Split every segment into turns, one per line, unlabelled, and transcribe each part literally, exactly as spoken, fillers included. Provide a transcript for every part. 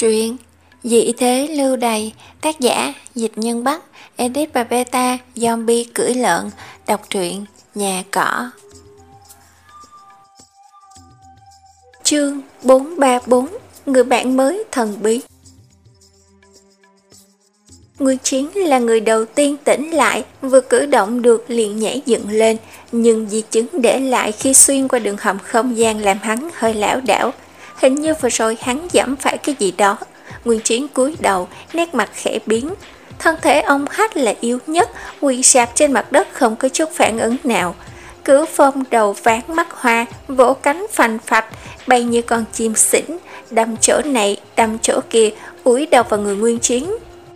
Truyện Dị thế lưu đày, tác giả Dịch Nhân Bắc, edit và beta Zombie cưỡi lợn, đọc truyện Nhà Cỏ. Chương bốn ba bốn, người bạn mới thần bí. Nguyên Chiến là người đầu tiên tỉnh lại, vừa cử động được liền nhảy dựng lên, nhưng di chứng để lại khi xuyên qua đường hầm không gian làm hắn hơi lảo đảo. Hình như vừa rồi hắn giẫm phải cái gì đó. Nguyên Chiến cúi đầu, nét mặt khẽ biến. Thân thể ông Hách là yếu nhất, quỳ sạp trên mặt đất không có chút phản ứng nào. Cửu Phong đầu ván mắt hoa, vỗ cánh phành phạch, bay như con chim xỉn, đâm chỗ này, đâm chỗ kia, úi đầu vào người Nguyên Chiến.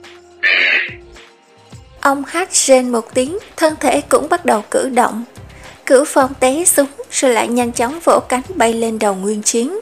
Ông Hách rên một tiếng, thân thể cũng bắt đầu cử động. Cửu Phong té xuống, rồi lại nhanh chóng vỗ cánh bay lên đầu Nguyên Chiến.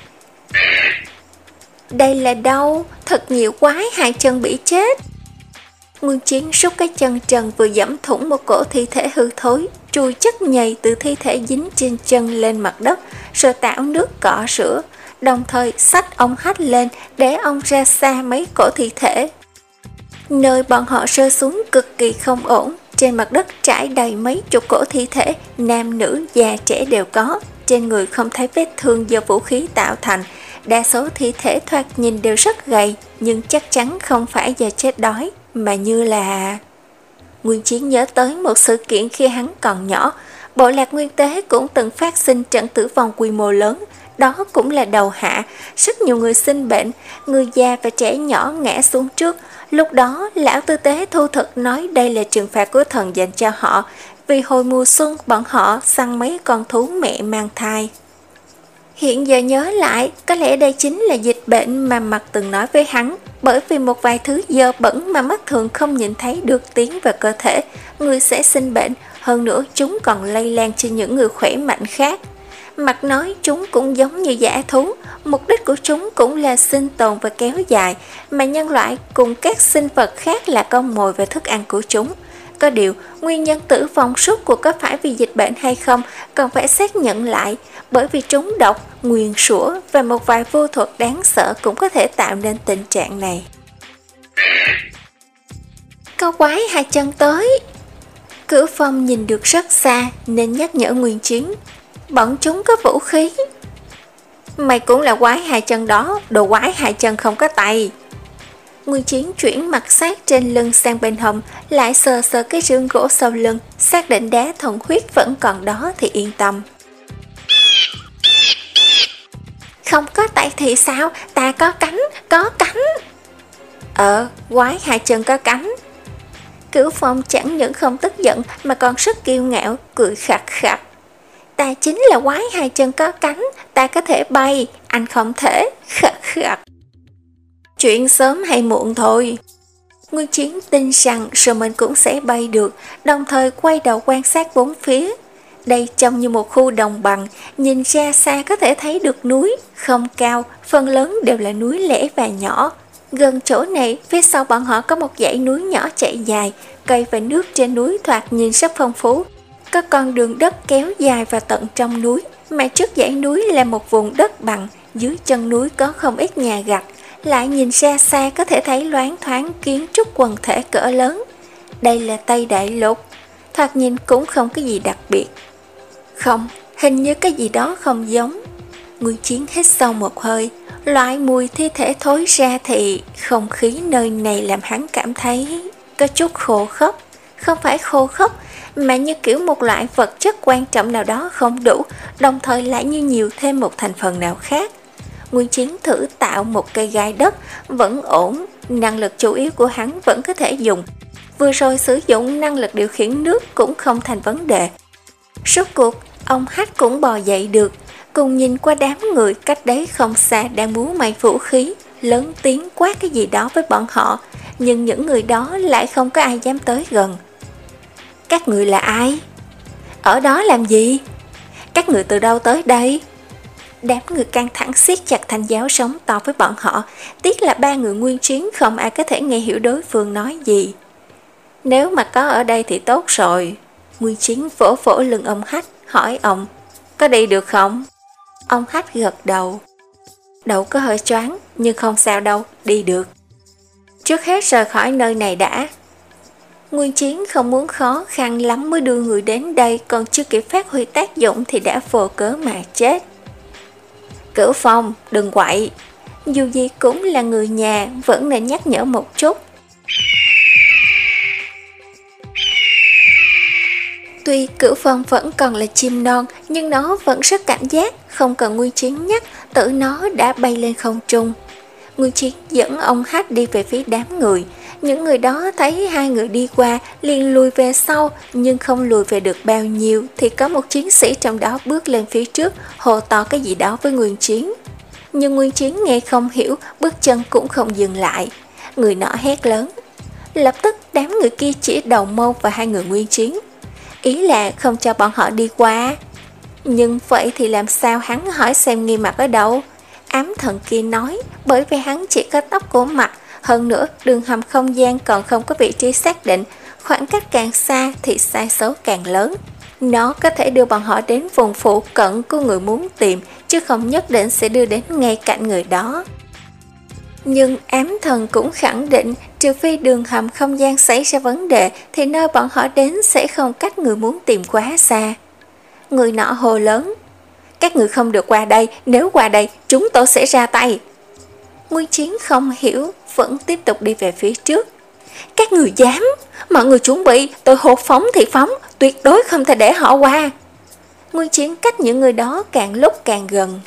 Đây là đâu? Thật nhiều quái hai chân bị chết. Nguyên Chiến rút cái chân trần vừa giẫm thủng một cổ thi thể hư thối, trùi chất nhầy từ thi thể dính trên chân lên mặt đất, rồi tạo nước cọ rửa, đồng thời xách ông Hách lên để ông ra xa mấy cổ thi thể. Nơi bọn họ rơi xuống cực kỳ không ổn, trên mặt đất trải đầy mấy chục cổ thi thể, nam nữ già trẻ đều có, trên người không thấy vết thương do vũ khí tạo thành. Đa số thi thể thoạt nhìn đều rất gầy, nhưng chắc chắn không phải do chết đói, mà như là... Nguyên Chiến nhớ tới một sự kiện khi hắn còn nhỏ. Bộ lạc Nguyên Tế cũng từng phát sinh trận tử vong quy mô lớn. Đó cũng là đầu hạ, rất nhiều người sinh bệnh, người già và trẻ nhỏ ngã xuống trước. Lúc đó, lão tư tế thu thực nói đây là trừng phạt của thần dành cho họ, vì hồi mùa xuân bọn họ săn mấy con thú mẹ mang thai. Hiện giờ nhớ lại, có lẽ đây chính là dịch bệnh mà Mặt từng nói với hắn, bởi vì một vài thứ dơ bẩn mà mắt thường không nhìn thấy được tiến vào cơ thể, người sẽ sinh bệnh, hơn nữa chúng còn lây lan trên những người khỏe mạnh khác. Mặt nói chúng cũng giống như dã thú, mục đích của chúng cũng là sinh tồn và kéo dài, mà nhân loại cùng các sinh vật khác là con mồi và thức ăn của chúng. Có điều, nguyên nhân tử vong suốt cuộc có phải vì dịch bệnh hay không cần phải xác nhận lại, bởi vì trúng độc, nguyền rủa và một vài vô thuật đáng sợ cũng có thể tạo nên tình trạng này. Có quái hai chân tới. Cửu Phong nhìn được rất xa nên nhắc nhở Nguyên Chiến. Bọn chúng có vũ khí. Mày cũng là quái hai chân đó, đồ quái hai chân không có tay. Nguyên Chiến chuyển mặt sát trên lưng sang bên hông, lại sờ sờ cái rương gỗ sau lưng, xác định đá thuần huyết vẫn còn đó thì yên tâm. Không có tay thì sao, ta có cánh, có cánh. Ờ, quái hai chân có cánh. Cửu Phong chẳng những không tức giận mà còn rất kiêu ngạo, cười khặt khặt. Ta chính là quái hai chân có cánh, ta có thể bay, anh không thể, khặt khặt. Chuyện sớm hay muộn thôi. Nguyên Chiến tin rằng rồi mình cũng sẽ bay được, đồng thời quay đầu quan sát bốn phía. Đây trông như một khu đồng bằng, nhìn ra xa có thể thấy được núi, không cao, phần lớn đều là núi lẻ và nhỏ. Gần chỗ này, phía sau bọn họ có một dãy núi nhỏ chạy dài, cây và nước trên núi thoạt nhìn rất phong phú. Có con đường đất kéo dài vào tận trong núi, mà trước dãy núi là một vùng đất bằng, dưới chân núi có không ít nhà gạch. Lại nhìn ra xa có thể thấy loáng thoáng kiến trúc quần thể cỡ lớn. Đây là Tây Đại Lục, thoạt nhìn cũng không có gì đặc biệt. Không, hình như cái gì đó không giống. Nguyên Chiến hít sâu một hơi, loại mùi thi thể thối ra thì không khí nơi này làm hắn cảm thấy có chút khô khốc. Không phải khô khốc, mà như kiểu một loại vật chất quan trọng nào đó không đủ, đồng thời lại như nhiều thêm một thành phần nào khác. Nguyên Chiến thử tạo một cây gai đất, vẫn ổn, năng lực chủ yếu của hắn vẫn có thể dùng. Vừa rồi sử dụng năng lực điều khiển nước cũng không thành vấn đề. Rốt cuộc, ông Hách cũng bò dậy được, cùng nhìn qua đám người cách đấy không xa đang múa may vũ khí, lớn tiếng quát cái gì đó với bọn họ, nhưng những người đó lại không có ai dám tới gần. Các người là ai? Ở đó làm gì? Các người từ đâu tới đây? Đám người căng thẳng siết chặt thanh giáo sống to với bọn họ, tiếc là ba người Nguyên Chiến không ai có thể nghe hiểu đối phương nói gì. Nếu mà có ở đây thì tốt rồi. Nguyên Chiến vỗ vỗ lưng ông Hách, hỏi ông, có đi được không? Ông Hách gật đầu. đầu có hơi choáng, nhưng không sao đâu, đi được. Trước hết rời khỏi nơi này đã. Nguyên Chiến không muốn khó khăn lắm mới đưa người đến đây, còn chưa kịp phát huy tác dụng thì đã vô cớ mà chết. Cửu Phong, đừng quậy. Dù gì cũng là người nhà, vẫn nên nhắc nhở một chút. Tuy Cửu Phong vẫn còn là chim non, nhưng nó vẫn rất cảnh giác, không cần Nguyên Chiến nhắc, tự nó đã bay lên không trung. Nguyên Chiến dẫn ông Hách đi về phía đám người. Những người đó thấy hai người đi qua, liền lùi về sau, nhưng không lùi về được bao nhiêu, thì có một chiến sĩ trong đó bước lên phía trước, hô to cái gì đó với Nguyên Chiến. Nhưng Nguyên Chiến nghe không hiểu, bước chân cũng không dừng lại. Người nọ hét lớn. Lập tức đám người kia chỉ đầu mâu và hai người Nguyên Chiến. Ý là không cho bọn họ đi qua. Nhưng vậy thì làm sao hắn hỏi xem Nghi Mặc ở đâu? Ám thần kia nói, bởi vì hắn chỉ có tóc của Mặc, hơn nữa đường hầm không gian còn không có vị trí xác định, khoảng cách càng xa thì sai số càng lớn. Nó có thể đưa bọn họ đến vùng phụ cận của người muốn tìm, chứ không nhất định sẽ đưa đến ngay cạnh người đó. Nhưng ám thần cũng khẳng định, trừ phi đường hầm không gian xảy ra vấn đề, thì nơi bọn họ đến sẽ không cách người muốn tìm quá xa. Người nọ hồ lớn. Các người không được qua đây, nếu qua đây, chúng tôi sẽ ra tay. Nguyên Chiến không hiểu, vẫn tiếp tục đi về phía trước. Các người dám, mọi người chuẩn bị, tôi hốt phóng thì phóng, tuyệt đối không thể để họ qua. Nguyên Chiến cách những người đó càng lúc càng gần.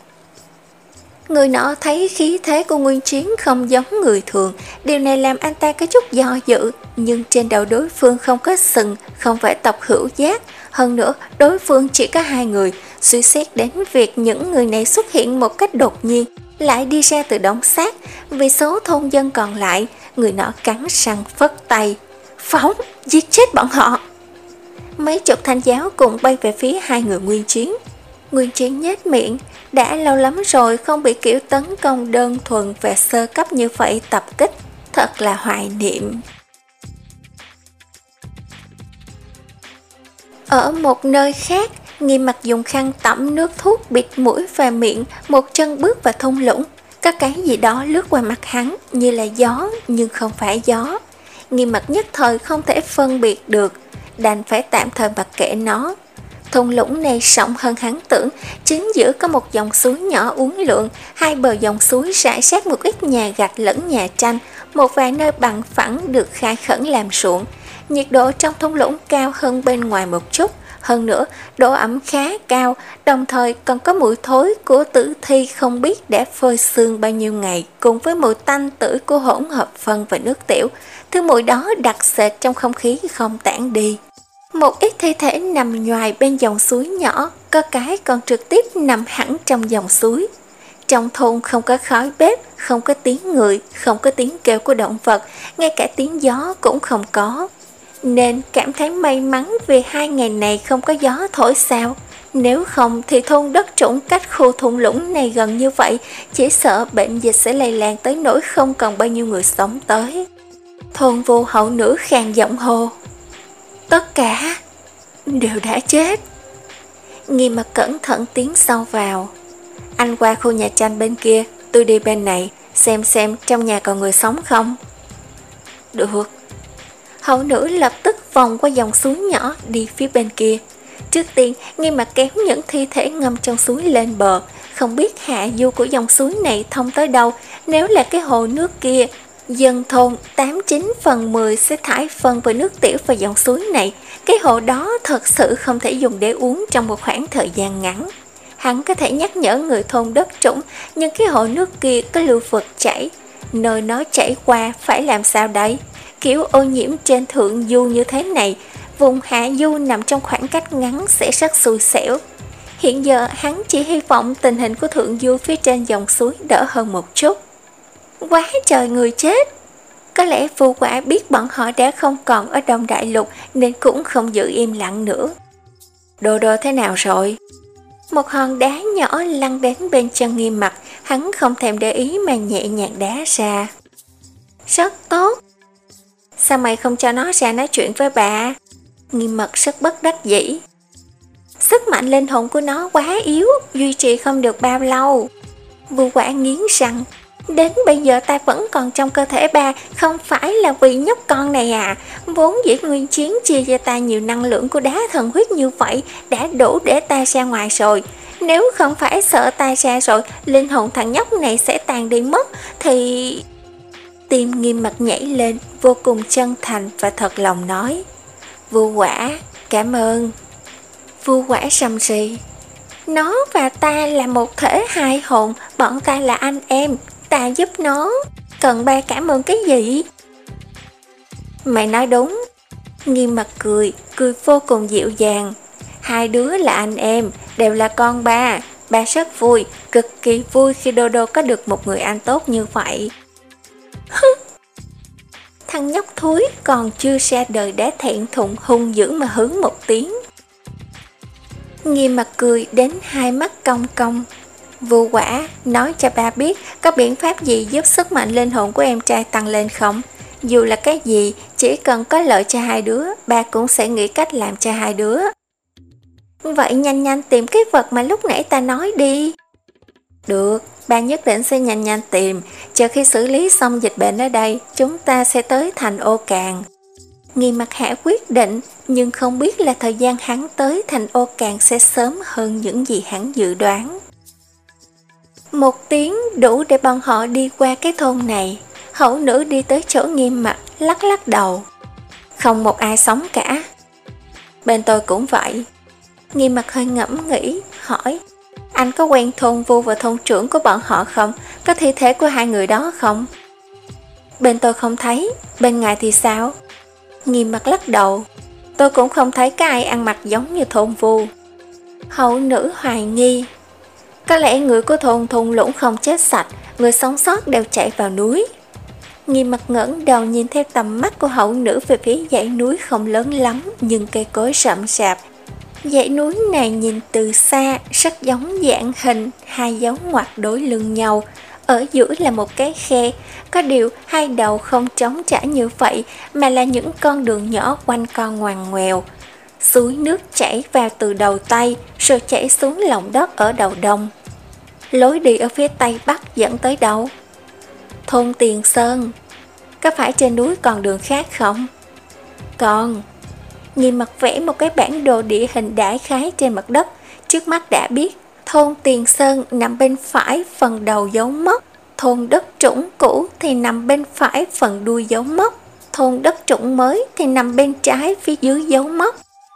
Người nọ thấy khí thế của Nguyên Chiến không giống người thường, điều này làm anh ta có chút do dự, nhưng trên đầu đối phương không có sừng, không phải tộc hữu giác, hơn nữa đối phương chỉ có hai người, suy xét đến việc những người này xuất hiện một cách đột nhiên, lại đi ra từ đống xác, vì số thôn dân còn lại, người nọ cắn răng phất tay. Phóng, giết chết bọn họ. Mấy chục thanh giáo cùng bay về phía hai người Nguyên Chiến. Nguyên Chiến nhếch miệng, đã lâu lắm rồi không bị kiểu tấn công đơn thuần và sơ cấp như vậy tập kích, thật là hoài niệm. Ở một nơi khác, Nghi Mặc dùng khăn tẩm nước thuốc bịt mũi và miệng, một chân bước vào thung lũng. Có cái gì đó lướt qua mặt hắn như là gió nhưng không phải gió. Nghi Mặc nhất thời không thể phân biệt được, đành phải tạm thời mặc kệ nó. Thung lũng này rộng hơn hắn tưởng, chính giữa có một dòng suối nhỏ uốn lượn, hai bờ dòng suối rải rác một ít nhà gạch lẫn nhà tranh, một vài nơi bằng phẳng được khai khẩn làm ruộng. Nhiệt độ trong thung lũng cao hơn bên ngoài một chút, hơn nữa độ ẩm khá cao, đồng thời còn có mùi thối của tử thi không biết đã phơi xương bao nhiêu ngày, cùng với mùi tanh tưởi của hỗn hợp phân và nước tiểu. Thứ mùi đó đặc sệt trong không khí không tản đi. Một ít thi thể nằm nhoài bên dòng suối nhỏ, có cái còn trực tiếp nằm hẳn trong dòng suối. Trong thôn không có khói bếp, không có tiếng người, không có tiếng kêu của động vật, ngay cả tiếng gió cũng không có. Nên cảm thấy may mắn vì hai ngày này không có gió thổi sao. Nếu không thì thôn đất trũng cách khu thung lũng này gần như vậy, chỉ sợ bệnh dịch sẽ lây lan tới nỗi không còn bao nhiêu người sống tới. Thôn vô hậu nữ khàn giọng hô. Tất cả đều đã chết. Nghi Mặc cẩn thận tiến sâu vào. Anh qua khu nhà tranh bên kia, tôi đi bên này, xem xem trong nhà còn người sống không. Được. Hậu nữ lập tức vòng qua dòng suối nhỏ đi phía bên kia. Trước tiên, Nghi Mặc kéo những thi thể ngâm trong suối lên bờ. Không biết hạ du của dòng suối này thông tới đâu. Nếu là cái hồ nước kia, dân thôn tám chín phần mười sẽ thải phân và nước tiểu vào dòng suối này. Cái hồ đó thật sự không thể dùng để uống trong một khoảng thời gian ngắn. Hắn có thể nhắc nhở người thôn đất trũng, nhưng cái hồ nước kia có lưu vực chảy. Nơi nó chảy qua phải làm sao đấy? Kiểu ô nhiễm trên thượng du như thế này, vùng hạ du nằm trong khoảng cách ngắn sẽ rất xui xẻo. Hiện giờ hắn chỉ hy vọng tình hình của thượng du phía trên dòng suối đỡ hơn một chút. Quá trời người chết. Có lẽ Vu Quả biết bọn họ đã không còn ở Đông Đại Lục nên cũng không giữ im lặng nữa. Đồ đồ thế nào rồi? Một hòn đá nhỏ lăn đến bên chân Nghi Mặc, hắn không thèm để ý mà nhẹ nhàng đá ra. Rất tốt. Sao mày không cho nó ra nói chuyện với bà? Nghi Mặc rất bất đắc dĩ. Sức mạnh linh hồn của nó quá yếu, duy trì không được bao lâu. Vu Quả nghiến răng. Đến bây giờ ta vẫn còn trong cơ thể ba, không phải là vì nhóc con này à. Vốn dĩ nguyên chiến chia cho ta nhiều năng lượng của đá thần huyết như vậy đã đủ để ta ra ngoài rồi. Nếu không phải sợ ta ra rồi, linh hồn thằng nhóc này sẽ tàn đi mất, thì... Tim Nghiêm Mặt nhảy lên, vô cùng chân thành và thật lòng nói. Vu Quả, cảm ơn. Vu Quả rầm rì. Nó và ta là một thể hai hồn, bọn ta là anh em, ta giúp nó, cần ba cảm ơn cái gì? Mày nói đúng. Nghiêm Mặt cười, cười vô cùng dịu dàng. Hai đứa là anh em, đều là con ba. Ba rất vui, cực kỳ vui khi Dodo có được một người anh tốt như vậy. Thằng nhóc thúi còn chưa ra đời đã thẹn thùng hung dữ mà hứng một tiếng. Nghiêm Mặt cười đến hai mắt cong cong. Vu Quả, nói cho ba biết có biện pháp gì giúp sức mạnh linh hồn của em trai tăng lên không? Dù là cái gì, chỉ cần có lợi cho hai đứa, ba cũng sẽ nghĩ cách làm cho hai đứa. Vậy nhanh nhanh tìm cái vật mà lúc nãy ta nói đi. Được, ba nhất định sẽ nhanh nhanh tìm. Chờ khi xử lý xong dịch bệnh ở đây, chúng ta sẽ tới thành Ô Càn. Nghiêm Mặt Hạ quyết định, nhưng không biết là thời gian hắn tới thành Ô Càn sẽ sớm hơn những gì hắn dự đoán. Một tiếng đủ để bọn họ đi qua cái thôn này. Hậu nữ đi tới chỗ Nghiêm Mặt, lắc lắc đầu. Không một ai sống cả. Bên tôi cũng vậy. Nghiêm Mặt hơi ngẫm nghĩ, hỏi. Anh có quen thôn Vu và thôn trưởng của bọn họ không? Có thi thể của hai người đó không? Bên tôi không thấy. Bên ngài thì sao? Nghiêm Mặt lắc đầu. Tôi cũng không thấy có ai ăn mặc giống như thôn Vu. Hậu nữ hoài nghi. Có lẽ người của thôn thung lũng không chết sạch, người sống sót đều chạy vào núi. Nghiêm Mặt ngẩng đầu nhìn theo tầm mắt của hậu nữ về phía dãy núi không lớn lắm nhưng cây cối rậm rạp. Dãy núi này nhìn từ xa rất giống dạng hình hai dấu ngoặc đối lưng nhau. Ở giữa là một cái khe, có điều hai đầu không trống trải như vậy mà là những con đường nhỏ quanh co ngoằn ngoèo. Suối nước chảy vào từ đầu Tây rồi chảy xuống lòng đất ở đầu Đông. Lối đi ở phía Tây Bắc dẫn tới đâu? Thôn Tiền Sơn. Có phải trên núi còn đường khác không? Còn. Nghiêm Mặt vẽ một cái bản đồ địa hình đại khái trên mặt đất. Trước mắt đã biết thôn Tiền Sơn nằm bên phải phần đầu dấu mốc, thôn Đất Trũng cũ thì nằm bên phải phần đuôi dấu mốc, thôn Đất Trũng mới thì nằm bên trái phía dưới dấu mốc.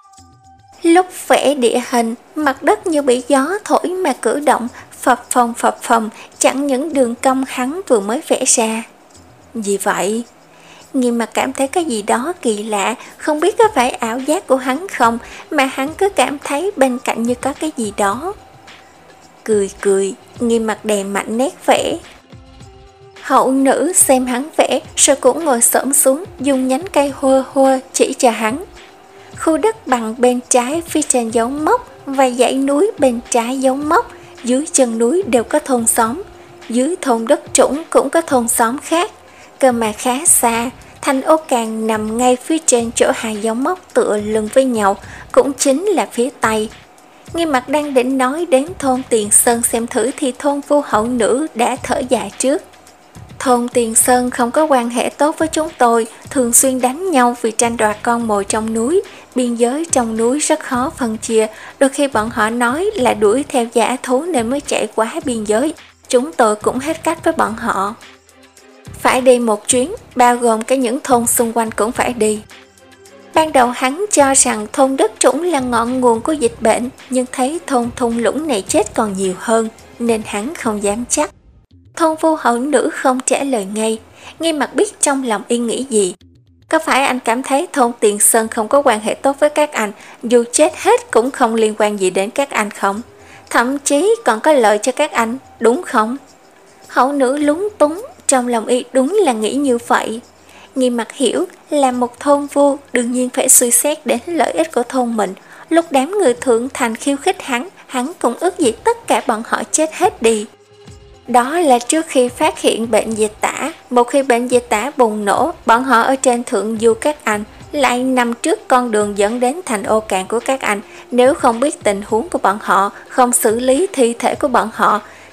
Lúc vẽ địa hình, mặt đất như bị gió thổi mà cử động, phập phồng phập phồng, chẳng những đường cong hắn vừa mới vẽ ra. Gì vậy? Nghiêm Mặt cảm thấy cái gì đó kỳ lạ, không biết có phải ảo giác của hắn không, mà hắn cứ cảm thấy bên cạnh như có cái gì đó. Cười cười, Nghiêm Mặt đè mạnh nét vẽ. Hậu nữ xem hắn vẽ, rồi cũng ngồi xổm xuống, dùng nhánh cây hua hua chỉ cho hắn. Khu đất bằng bên trái phía trên dấu mốc và dãy núi bên trái dấu mốc, dưới chân núi đều có thôn xóm, dưới thôn Đất Trũng cũng có thôn xóm khác. Cơ mà khá xa, thành Ô Càn nằm ngay phía trên chỗ hai dấu mốc tựa lưng với nhau, cũng chính là phía Tây. Nghiêm Mặt đang định nói đến thôn Tiền Sơn xem thử thì thôn Vu hậu nữ đã thở dài trước. Thôn Tiền Sơn không có quan hệ tốt với chúng tôi, thường xuyên đánh nhau vì tranh đoạt con mồi trong núi. Biên giới trong núi rất khó phân chia, đôi khi bọn họ nói là đuổi theo dã thú nên mới chạy quá biên giới. Chúng tôi cũng hết cách với bọn họ. Phải đi một chuyến, bao gồm cả những thôn xung quanh cũng phải đi. Ban đầu hắn cho rằng thôn Đất Trũng là ngọn nguồn của dịch bệnh, nhưng thấy thôn thung lũng này chết còn nhiều hơn, nên hắn không dám chắc. Thôn Vu hậu nữ không trả lời ngay, Nghiêm Mặt biết trong lòng y nghĩ gì. Có phải anh cảm thấy thôn Tiền Sơn không có quan hệ tốt với các anh, dù chết hết cũng không liên quan gì đến các anh không? Thậm chí còn có lợi cho các anh, đúng không? Hậu nữ lúng túng, trong lòng y đúng là nghĩ như vậy. Nghiêm Mặt hiểu là một thôn Vu đương nhiên phải suy xét đến lợi ích của thôn mình. Lúc đám người thượng thành khiêu khích hắn, hắn cũng ước gì tất cả bọn họ chết hết đi. Đó là trước khi phát hiện bệnh dịch tả. Một khi bệnh dịch tả bùng nổ, bọn họ ở trên thượng du các anh lại nằm trước con đường dẫn đến thành Ô Càn của các anh. Nếu không biết tình huống của bọn họ, không xử lý thi thể của bọn họ,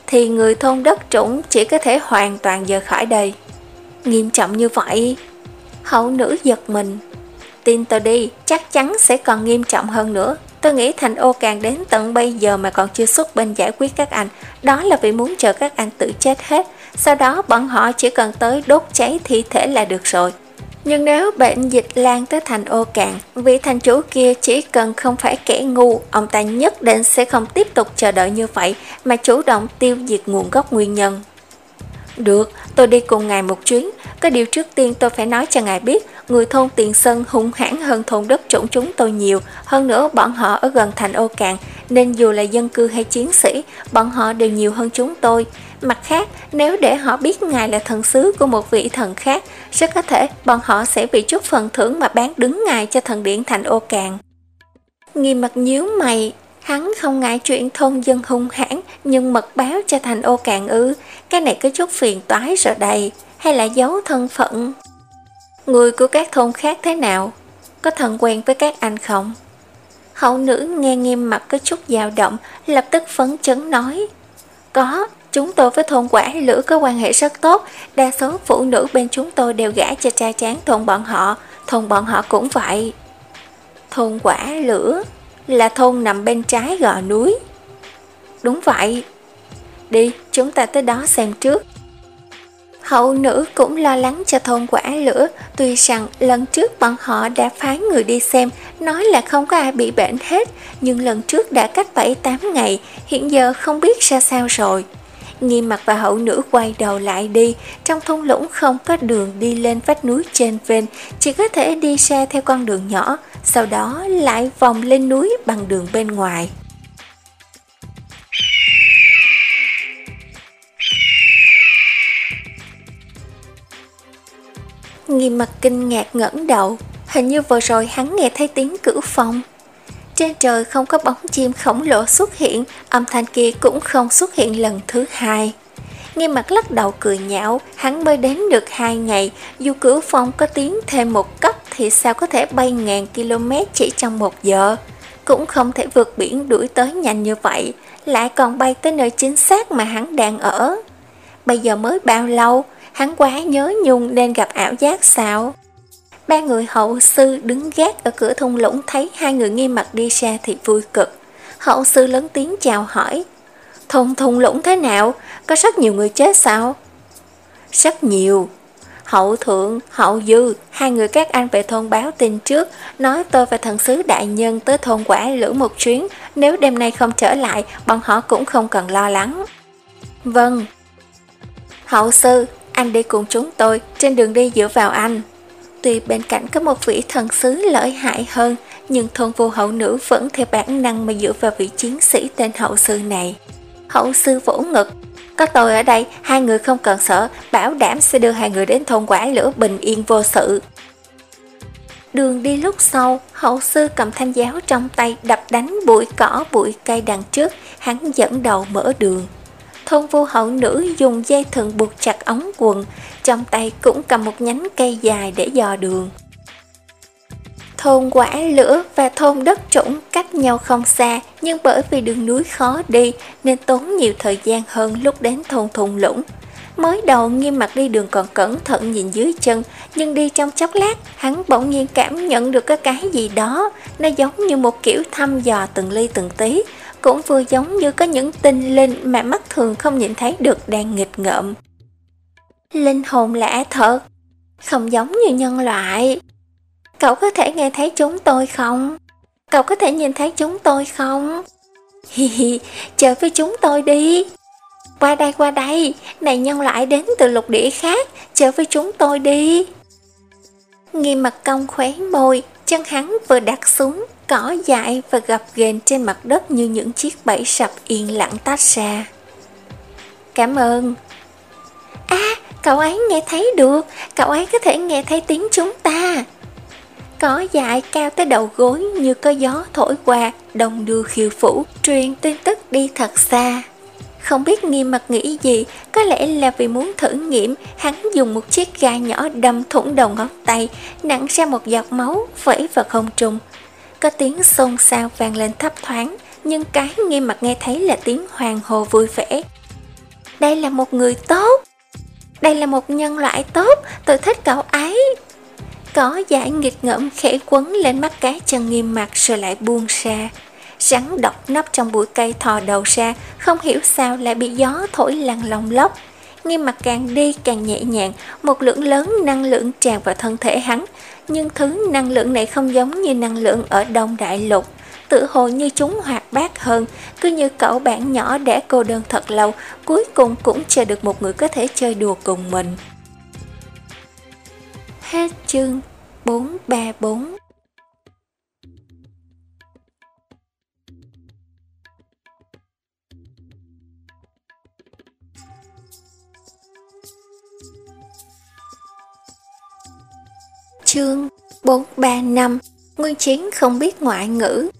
thì người thôn đất trũng chỉ có thể hoàn toàn rời khỏi đây. Nghiêm trọng như vậy? Hậu nữ giật mình. Tin tôi đi, chắc chắn sẽ còn nghiêm trọng hơn nữa. Tôi nghĩ Thành Ô Càng đến tận bây giờ mà còn chưa xuất binh giải quyết các anh. Đó là vì muốn chờ các anh tự chết hết. Sau đó bọn họ chỉ cần tới đốt cháy thi thể là được rồi. Nhưng nếu bệnh dịch lan tới Thành Ô Càng, vị thành chủ kia chỉ cần không phải kẻ ngu, ông ta nhất định sẽ không tiếp tục chờ đợi như vậy mà chủ động tiêu diệt nguồn gốc nguyên nhân. Được, tôi đi cùng ngài một chuyến. Có điều trước tiên tôi phải nói cho ngài biết, người thôn Tiền Sơn hung hãn hơn thôn đất trũng chúng tôi nhiều. Hơn nữa bọn họ ở gần Thành Ô Càng, nên dù là dân cư hay chiến sĩ, bọn họ đều nhiều hơn chúng tôi. Mặt khác, nếu để họ biết ngài là thần sứ của một vị thần khác, rất có thể bọn họ sẽ vì chút phần thưởng mà bán đứng ngài cho thần điện Thành Ô Càng. Nghiêm Mặt nhíu mày. Hắn không ngại chuyện thôn dân hung hãn, nhưng mật báo cho Thành Ô Càng ư? Cái này có chút phiền toái rồi đây, hay là giấu thân phận? Người của các thôn khác thế nào? Có thân quen với các anh không? Hậu nữ nghe Nghiêm Mặt có chút dao động, lập tức phấn chấn nói. Có, chúng tôi với thôn Quả Lửa có quan hệ rất tốt, đa số phụ nữ bên chúng tôi đều gả cho trai tráng thôn bọn họ, thôn bọn họ cũng vậy. Thôn Quả Lửa là thôn nằm bên trái gò núi. Đúng vậy. Đi, chúng ta tới đó xem trước. Hậu nữ cũng lo lắng cho thôn Quả Lửa, tuy rằng lần trước bọn họ đã phái người đi xem, nói là không có ai bị bệnh hết, nhưng lần trước đã cách bảy tám ngày, hiện giờ không biết ra sao rồi. Nghiêm Mặt và hậu nữ quay đầu lại đi, trong thung lũng không có đường đi lên vách núi trên vên, chỉ có thể đi xe theo con đường nhỏ, sau đó lại vòng lên núi bằng đường bên ngoài. Nghiêm Mặt kinh ngạc ngẩng đầu, hình như vừa rồi hắn nghe thấy tiếng cửu phong. Trên trời không có bóng chim khổng lồ xuất hiện, âm thanh kia cũng không xuất hiện lần thứ hai. Nghiêm Mặt lắc đầu cười nhạo, hắn mới đến được hai ngày, dù cửu phong có tiến thêm một cấp thì sao có thể bay ngàn km chỉ trong một giờ, cũng không thể vượt biển đuổi tới nhanh như vậy, lại còn bay tới nơi chính xác mà hắn đang ở. Bây giờ mới bao lâu, hắn quá nhớ nhung nên gặp ảo giác sao? Ba người hậu sư đứng gác ở cửa thung lũng thấy hai người Nghiêm Mặt đi ra thì vui cực. Hậu sư lớn tiếng chào hỏi. Thôn thung lũng thế nào? Có rất nhiều người chết sao? Rất nhiều. Hậu thượng, hậu dư, hai người các anh về thôn báo tin trước, nói tôi và thần sứ đại nhân tới thôn Quả Lửa một chuyến, nếu đêm nay không trở lại, bọn họ cũng không cần lo lắng. Vâng. Hậu sư, anh đi cùng chúng tôi, trên đường đi dựa vào anh. Tuy bên cạnh có một vị thần sứ lợi hại hơn, nhưng thôn vô hậu nữ vẫn theo bản năng mà dựa vào vị chiến sĩ tên hậu sư này. Hậu sư vỗ ngực. Có tôi ở đây, hai người không cần sợ, bảo đảm sẽ đưa hai người đến thôn Quả Lửa bình yên vô sự. Đường đi lúc sau, hậu sư cầm thanh giáo trong tay đập đánh bụi cỏ bụi cây đằng trước, hắn dẫn đầu mở đường. Thôn vô hậu nữ dùng dây thừng buộc chặt ống quần, trong tay cũng cầm một nhánh cây dài để dò đường. Thôn Quả Lửa và thôn đất trũng cách nhau không xa, nhưng bởi vì đường núi khó đi nên tốn nhiều thời gian hơn lúc đến thôn thung lũng. Mới đầu Nghiêm Mặt đi đường còn cẩn thận nhìn dưới chân, nhưng đi trong chốc lát hắn bỗng nhiên cảm nhận được cái cái gì đó, nó giống như một kiểu thăm dò từng ly từng tí, cũng vừa giống như có những tinh linh mà mắt thường không nhìn thấy được đang nghịch ngợm. Linh hồn lạ thật, không giống như nhân loại. Cậu có thể nghe thấy chúng tôi không? Cậu có thể nhìn thấy chúng tôi không? Hi hi, chờ với chúng tôi đi. Qua đây, qua đây, này nhân loại đến từ lục địa khác, chờ với chúng tôi đi. Nghiêm Mặt cong khóe môi, chân hắn vừa đặt xuống, cỏ dại và gập ghềnh trên mặt đất như những chiếc bẫy sập yên lặng tách ra. Cảm ơn. À, cậu ấy nghe thấy được, cậu ấy có thể nghe thấy tiếng chúng ta. Cỏ dại cao tới đầu gối như có gió thổi qua, đồng đưa khiêu phủ, truyền tin tức đi thật xa. Không biết Nghiêm Mặt nghĩ gì, có lẽ là vì muốn thử nghiệm, hắn dùng một chiếc gai nhỏ đâm thủng đầu ngón tay, nặn ra một giọt máu, vẫy vào không trung. Có tiếng xôn xao vang lên thấp thoáng, nhưng cái Nghiêm Mặt nghe thấy là tiếng hoàng hô vui vẻ. đây là một người tốt. Đây là một nhân loại tốt, tôi thích cậu ấy. Có dải nghịch ngợm khẽ quấn lên mắt cá chân Nghiêm Mặc rồi lại buông ra. Rắn độc nấp trong bụi cây thò đầu ra, không hiểu sao lại bị gió thổi lăn lông lốc. Nghiêm Mặc càng đi càng nhẹ nhàng, một lượng lớn năng lượng tràn vào thân thể hắn. Nhưng thứ năng lượng này không giống như năng lượng ở Đông Đại Lục, tự hồ như chúng hoạt bát hơn, cứ như cậu bạn nhỏ đã cô đơn thật lâu, cuối cùng cũng chờ được một người có thể chơi đùa cùng mình. Hết chương bốn ba bốn. Chương bốn ba năm. Nguyên Chiến không biết ngoại ngữ.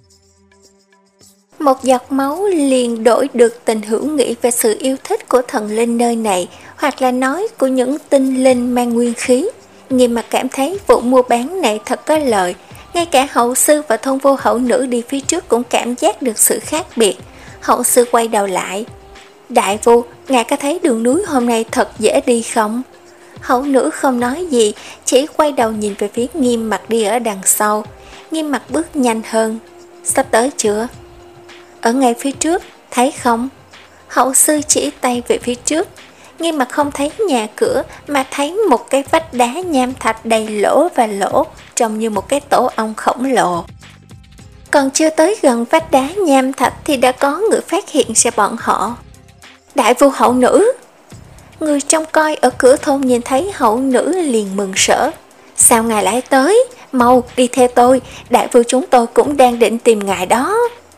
Một giọt máu liền đổi được tình hữu nghị và sự yêu thích của thần linh nơi này, hoặc là nói của những tinh linh mang nguyên khí. Nghiêm Mặc cảm thấy vụ mua bán này thật có lợi. Ngay cả hậu sư và thôn vô hậu nữ đi phía trước cũng cảm giác được sự khác biệt. Hậu sư quay đầu lại. Đại vu, ngài có thấy đường núi hôm nay thật dễ đi không? Hậu nữ không nói gì, chỉ quay đầu nhìn về phía Nghiêm Mặc đi ở đằng sau. Nghiêm Mặc bước nhanh hơn. Sắp tới chưa? Ở ngay phía trước, thấy không? Hậu sư chỉ tay về phía trước. Nghiêm Mặc không thấy nhà cửa mà thấy một cái vách đá nham thạch đầy lỗ và lỗ, trông như một cái tổ ong khổng lồ. Còn chưa tới gần vách đá nham thạch thì đã có người phát hiện ra bọn họ. Đại vu hậu nữ! Người trông coi ở cửa thôn nhìn thấy hậu nữ liền mừng rỡ. Sao ngài lại tới? Mau đi theo tôi, đại vu chúng tôi cũng đang định tìm ngài đó.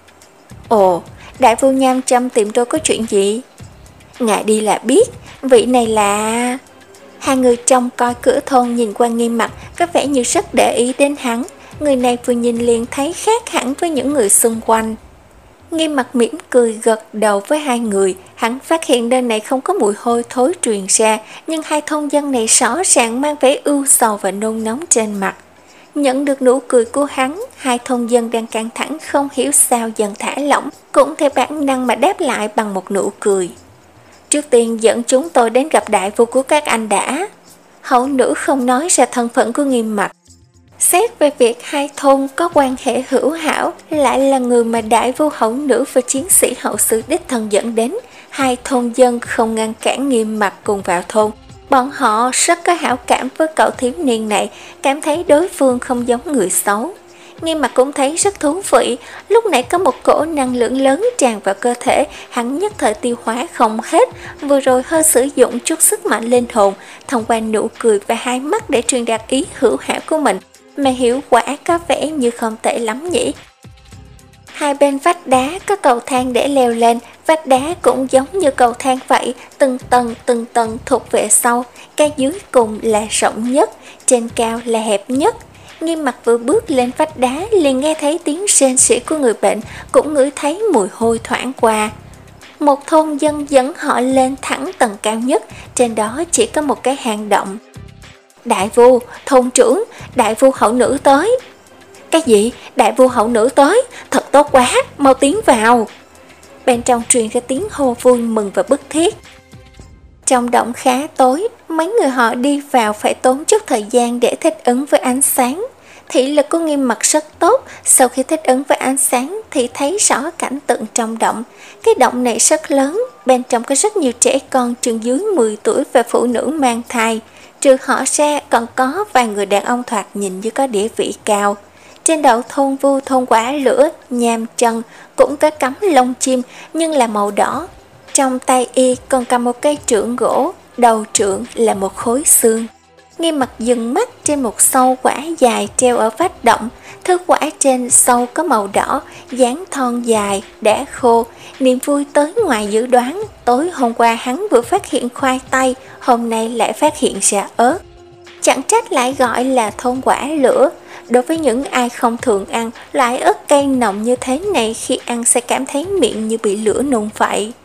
Ồ, đại vu Nham Châm tìm tôi có chuyện gì? Ngài đi là biết, vị này là... Hai người trông coi cửa thôn nhìn qua Nghiêm Mặc, có vẻ như rất để ý đến hắn. Người này vừa nhìn liền thấy khác hẳn với những người xung quanh. Nghiêm Mặc mỉm cười gật đầu với hai người. Hắn phát hiện nơi này không có mùi hôi thối truyền ra, nhưng hai thôn dân này rõ ràng mang vẻ ưu sầu và nôn nóng trên mặt. Nhận được nụ cười của hắn, hai thôn dân đang căng thẳng không hiểu sao dần thả lỏng, cũng theo bản năng mà đáp lại bằng một nụ cười. Trước tiên dẫn chúng tôi đến gặp đại vu của các anh đã. Hậu nữ không nói ra thân phận của Nghiêm Mặc. Xét về việc hai thôn có quan hệ hữu hảo, lại là người mà đại vu hậu nữ và chiến sĩ hậu sư đích thân dẫn đến, hai thôn dân không ngăn cản Nghiêm Mặc cùng vào thôn. Bọn họ rất có hảo cảm với cậu thiếu niên này, cảm thấy đối phương không giống người xấu. Nghiêm Mặc cũng thấy rất thú vị, lúc nãy có một cổ năng lượng lớn tràn vào cơ thể, hắn nhất thời tiêu hóa không hết, vừa rồi hơi sử dụng chút sức mạnh linh hồn, thông qua nụ cười và hai mắt để truyền đạt ý hữu hảo của mình, mà hiệu quả có vẻ như không tệ lắm nhỉ. Hai bên vách đá có cầu thang để leo lên, vách đá cũng giống như cầu thang vậy, từng tầng từng tầng thuộc về sau, cái dưới cùng là rộng nhất, trên cao là hẹp nhất. Nghiêm Mặc vừa bước lên vách đá liền nghe thấy tiếng rên rỉ của người bệnh, cũng ngửi thấy mùi hôi thoảng qua. Một thôn dân dẫn họ lên thẳng tầng cao nhất, trên đó chỉ có một cái hang động. Đại vu, thôn trưởng, đại vu hậu nữ tới. Cái gì? Đại vu hậu nữ tới? Thật tốt quá, mau tiến vào. Bên trong truyền ra tiếng hô vui mừng và bức thiết. Trong động khá tối, mấy người họ đi vào phải tốn chút thời gian để thích ứng với ánh sáng. Thị lực của Nghiêm Mặc rất tốt, sau khi thích ứng với ánh sáng thì thấy rõ cảnh tượng trong động. Cái động này rất lớn, bên trong có rất nhiều trẻ con chừng dưới mười tuổi và phụ nữ mang thai. Trừ họ ra còn có vài người đàn ông thoạt nhìn như có địa vị cao. Trên đầu thôn vu thôn quả lửa, nham chân cũng có cắm lông chim nhưng là màu đỏ. Trong tay y còn cầm một cây trượng gỗ, đầu trượng là một khối xương. Nghiêm Mặc dừng mắt trên một sâu quả dài treo ở vách động. Thứ quả trên sâu có màu đỏ, dáng thon dài, đã khô. Niềm vui tới ngoài dự đoán, tối hôm qua hắn vừa phát hiện khoai tây, hôm nay lại phát hiện ra ớt. Chẳng trách lại gọi là thôn quả lửa. Đối với những ai không thường ăn, loại ớt cay nồng như thế này khi ăn sẽ cảm thấy miệng như bị lửa nung vậy.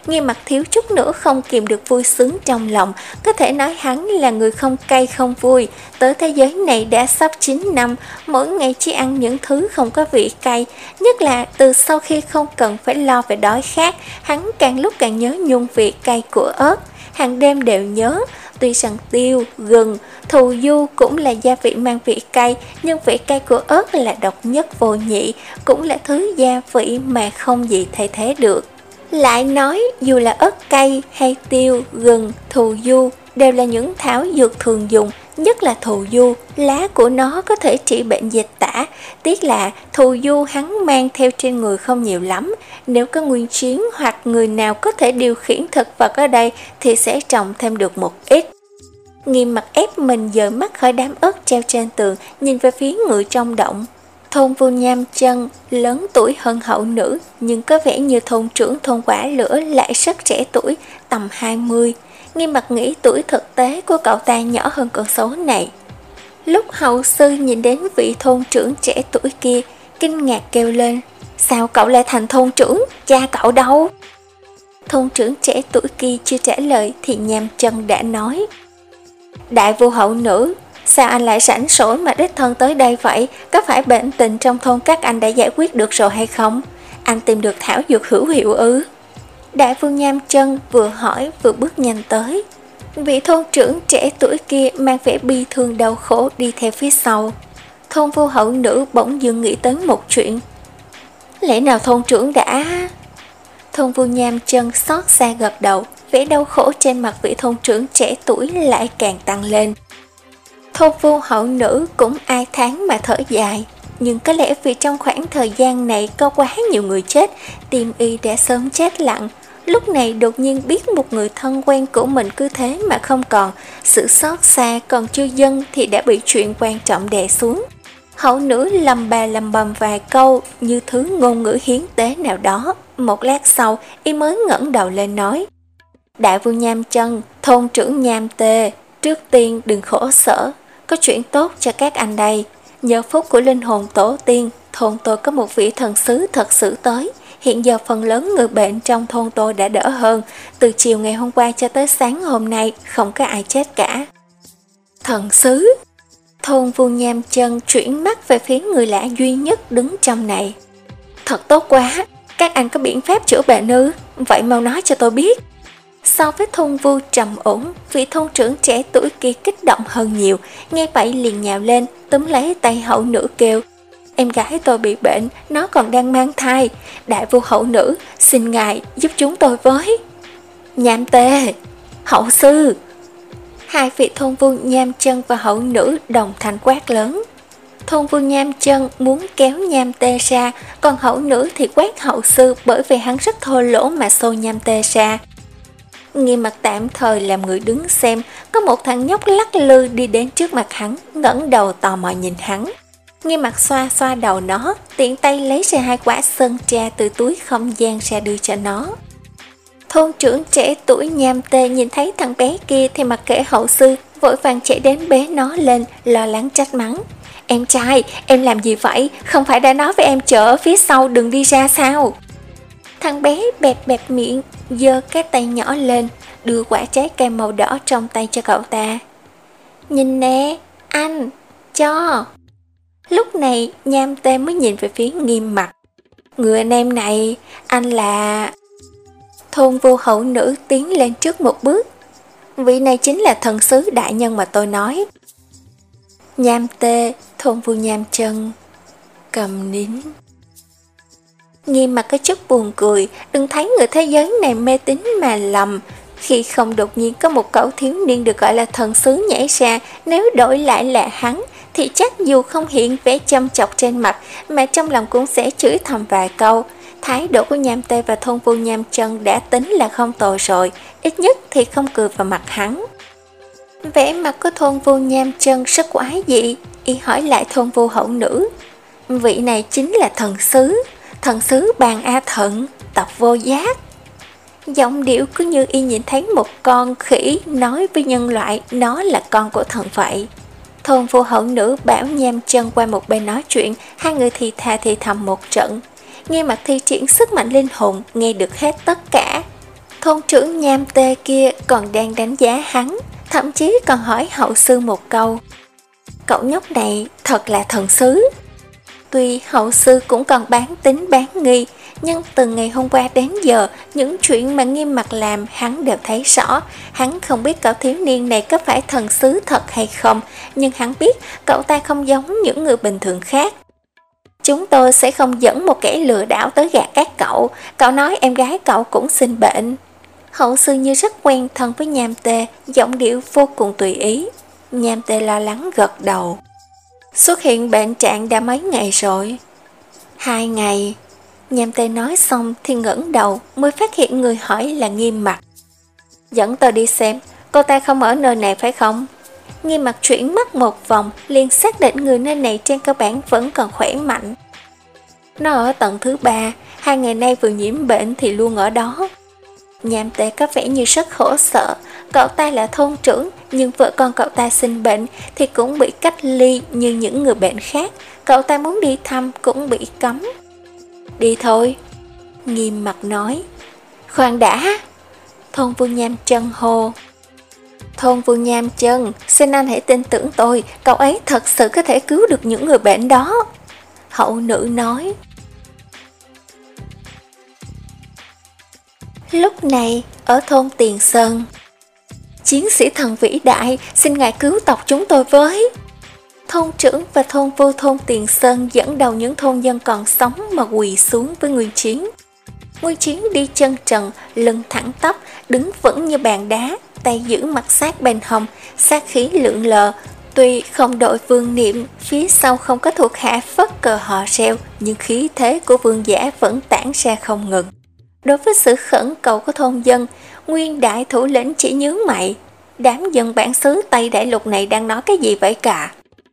Nghiêm Mặt thiếu chút nữa không kìm được vui sướng trong lòng, có thể nói hắn là người không cay không vui. Tới thế giới này đã sắp chín năm, mỗi ngày chỉ ăn những thứ không có vị cay. Nhất là từ sau khi không cần phải lo về đói khát, hắn càng lúc càng nhớ nhung vị cay của ớt. Hàng đêm đều nhớ, tuy rằng tiêu, gừng, thù du cũng là gia vị mang vị cay, nhưng vị cay của ớt là độc nhất vô nhị, cũng là thứ gia vị mà không gì thay thế được. Lại nói, dù là ớt cay hay tiêu, gừng, thù du đều là những thảo dược thường dùng, nhất là thù du, lá của nó có thể trị bệnh dịch tả. Tiếc là thù du hắn mang theo trên người không nhiều lắm, nếu có nguyên chiến hoặc người nào có thể điều khiển thực vật ở đây thì sẽ trồng thêm được một ít. Nghiêm Mặt ép mình dời mắt khỏi đám ớt treo trên tường, nhìn về phía người trong động. Thôn Vu Nham Chân lớn tuổi hơn hậu nữ, nhưng có vẻ như thôn trưởng thôn Quả Lửa lại rất trẻ tuổi, tầm hai mươi. Nghiêm Mặt nghĩ tuổi thực tế của cậu ta nhỏ hơn con số này. Lúc hậu sư nhìn đến vị thôn trưởng trẻ tuổi kia, kinh ngạc kêu lên: sao cậu lại thành thôn trưởng, cha cậu đâu? Thôn trưởng trẻ tuổi kia chưa trả lời thì Nham Chân đã nói: đại vua hậu nữ, sao anh lại rảnh rỗi mà đích thân tới đây vậy? Có phải bệnh tình trong thôn các anh đã giải quyết được rồi hay không? Anh tìm được thảo dược hữu hiệu ư? Đại vương Nham Chân vừa hỏi vừa bước nhanh tới. Vị thôn trưởng trẻ tuổi kia mang vẻ bi thương đau khổ đi theo phía sau. Thôn vua hậu nữ bỗng dưng nghĩ tới một chuyện. Lẽ nào thôn trưởng đã... Thôn vua Nham Chân xót xa gật đầu, vẻ đau khổ trên mặt vị thôn trưởng trẻ tuổi lại càng tăng lên. Thôn vua hậu nữ cũng ai tháng mà thở dài, nhưng có lẽ vì trong khoảng thời gian này có quá nhiều người chết, tim y đã sớm chết lặng. Lúc này đột nhiên biết một người thân quen của mình cứ thế mà không còn, sự xót xa còn chưa dâng thì đã bị chuyện quan trọng đè xuống. Hậu nữ lầm bà lầm bầm vài câu như thứ ngôn ngữ hiến tế nào đó. Một lát sau, y mới ngẩng đầu lên nói: đại vua Nham Chân, thôn trưởng Nham Tê, trước tiên đừng khổ sở, có chuyện tốt cho các anh đây. Nhờ phúc của linh hồn tổ tiên, thôn tôi có một vị thần sứ thật sự tới. Hiện giờ phần lớn người bệnh trong thôn tôi đã đỡ hơn, từ chiều ngày hôm qua cho tới sáng hôm nay không có ai chết cả. Thần sứ? Thôn vua Nham Chân chuyển mắt về phía người lạ duy nhất đứng trong này. Thật tốt quá, các anh có biện pháp chữa bệnh ư? Vậy mau nói cho tôi biết. So với thôn vua trầm ổn, vị thôn trưởng trẻ tuổi kia kích động hơn nhiều, nghe vậy liền nhào lên, túm lấy tay hậu nữ kêu: em gái tôi bị bệnh, nó còn đang mang thai. Đại vua hậu nữ, xin ngài giúp chúng tôi với. Nham Tê, hậu sư. Hai vị thôn vua Nham Chân và hậu nữ đồng thanh quát lớn. Thôn vua Nham Chân muốn kéo Nham Tê ra, còn hậu nữ thì quát hậu sư bởi vì hắn rất thô lỗ mà xô Nham Tê ra. Nghiêm Mặt tạm thời làm người đứng xem, có một thằng nhóc lắc lư đi đến trước mặt hắn, ngẩng đầu tò mò nhìn hắn. Nghiêm Mặt xoa xoa đầu nó, tiện tay lấy ra hai quả sơn tra từ túi không gian ra đưa cho nó. Thôn trưởng trẻ tuổi Nham Tê nhìn thấy thằng bé kia thì mặc kệ hậu sư, vội vàng chạy đến bế nó lên, lo lắng trách mắng: em trai, em làm gì vậy? Không phải đã nói với em chờ ở phía sau đừng đi ra sao? Thằng bé bẹp bẹp miệng, giơ cái tay nhỏ lên, đưa quả trái cây màu đỏ trong tay cho cậu ta. Nhìn nè, anh, cho. Lúc này Nham Tê mới nhìn về phía Nghiêm Mặt. Người anh em này, anh là... Thôn vua hậu nữ tiến lên trước một bước. Vị này chính là thần sứ đại nhân mà tôi nói. Nham Tê, thôn vua Nham Chân, cầm nín. Nghiêm Mặt có chút buồn cười, đừng thấy người thế giới này mê tín mà lầm. Khi không đột nhiên có một cậu thiếu niên được gọi là thần sứ nhảy ra, nếu đổi lại là hắn, thì chắc dù không hiện vẻ châm chọc trên mặt, mà trong lòng cũng sẽ chửi thầm vài câu. Thái độ của Nham Tê và thôn vua Nham Chân đã tính là không tồi rồi, ít nhất thì không cười vào mặt hắn. Vẻ mặt của thôn vua Nham Chân rất quái dị, y hỏi lại thôn vua hậu nữ. Vị này chính là thần sứ, thần sứ Bàn A Thận, tộc Vô Giác. Giọng điệu cứ như y nhìn thấy một con khỉ nói với nhân loại nó là con của thần vậy. Thôn vua hậu nữ bảo Nham Chân qua một bên nói chuyện, hai người thì thà thì thầm một trận. Nghe Mặt thi triển sức mạnh linh hồn, nghe được hết tất cả. Thôn trưởng Nham Tê kia còn đang đánh giá hắn, thậm chí còn hỏi hậu sư một câu. Cậu nhóc này thật là thần sứ. Tuy hậu sư cũng còn bán tính bán nghi, nhưng từ ngày hôm qua đến giờ, những chuyện mà Nghiêm Mặc làm hắn đều thấy rõ. Hắn không biết cậu thiếu niên này có phải thần sứ thật hay không, nhưng hắn biết cậu ta không giống những người bình thường khác. Chúng tôi sẽ không dẫn một kẻ lừa đảo tới gạt các cậu. Cậu nói em gái cậu cũng sinh bệnh. Hậu sư như rất quen thân với Nham Tê, giọng điệu vô cùng tùy ý. Nham Tê lo lắng gật đầu. Xuất hiện bệnh trạng đã mấy ngày rồi? Hai ngày. Nham Tê nói xong thì ngẩng đầu mới phát hiện người hỏi là Nghiêm Mặc. Dẫn tôi đi xem, cô ta không ở nơi này phải không? Nghiêm Mặc chuyển mắt một vòng, liền xác định người nơi này trên cơ bản vẫn còn khỏe mạnh. Nó ở tầng thứ ba, hai ngày nay vừa nhiễm bệnh thì luôn ở đó. Nham Tê có vẻ như rất khổ sở. Cậu ta là thôn trưởng, nhưng vợ con cậu ta sinh bệnh thì cũng bị cách ly như những người bệnh khác. Cậu ta muốn đi thăm cũng bị cấm. Đi thôi, Nghiêm Mặc nói. Khoan đã, thôn Vương Nham Chân hô. Thôn Vương Nham Chân, xin anh hãy tin tưởng tôi, cậu ấy thật sự có thể cứu được những người bệnh đó. Hậu nữ nói. Lúc này, ở thôn Tiền Sơn, chiến sĩ thần vĩ đại, xin ngài cứu tộc chúng tôi với. Thôn trưởng và thôn vô thôn Tiền Sơn dẫn đầu những thôn dân còn sống mà quỳ xuống với Nguyên Chiến. Nguyên Chiến đi chân trần, lưng thẳng tắp, đứng vững như bàn đá, tay giữ mặt sát bên hông, sát khí lượn lờ. Tuy không đội vương niệm, phía sau không có thuộc hạ phất cờ hò reo, nhưng khí thế của vương giả vẫn tản ra không ngừng. Đối với sự khẩn cầu của thôn dân, Nguyên đại thủ lĩnh chỉ nhướng mày. Đám dân bản xứ Tây Đại Lục này đang nói cái gì vậy cả?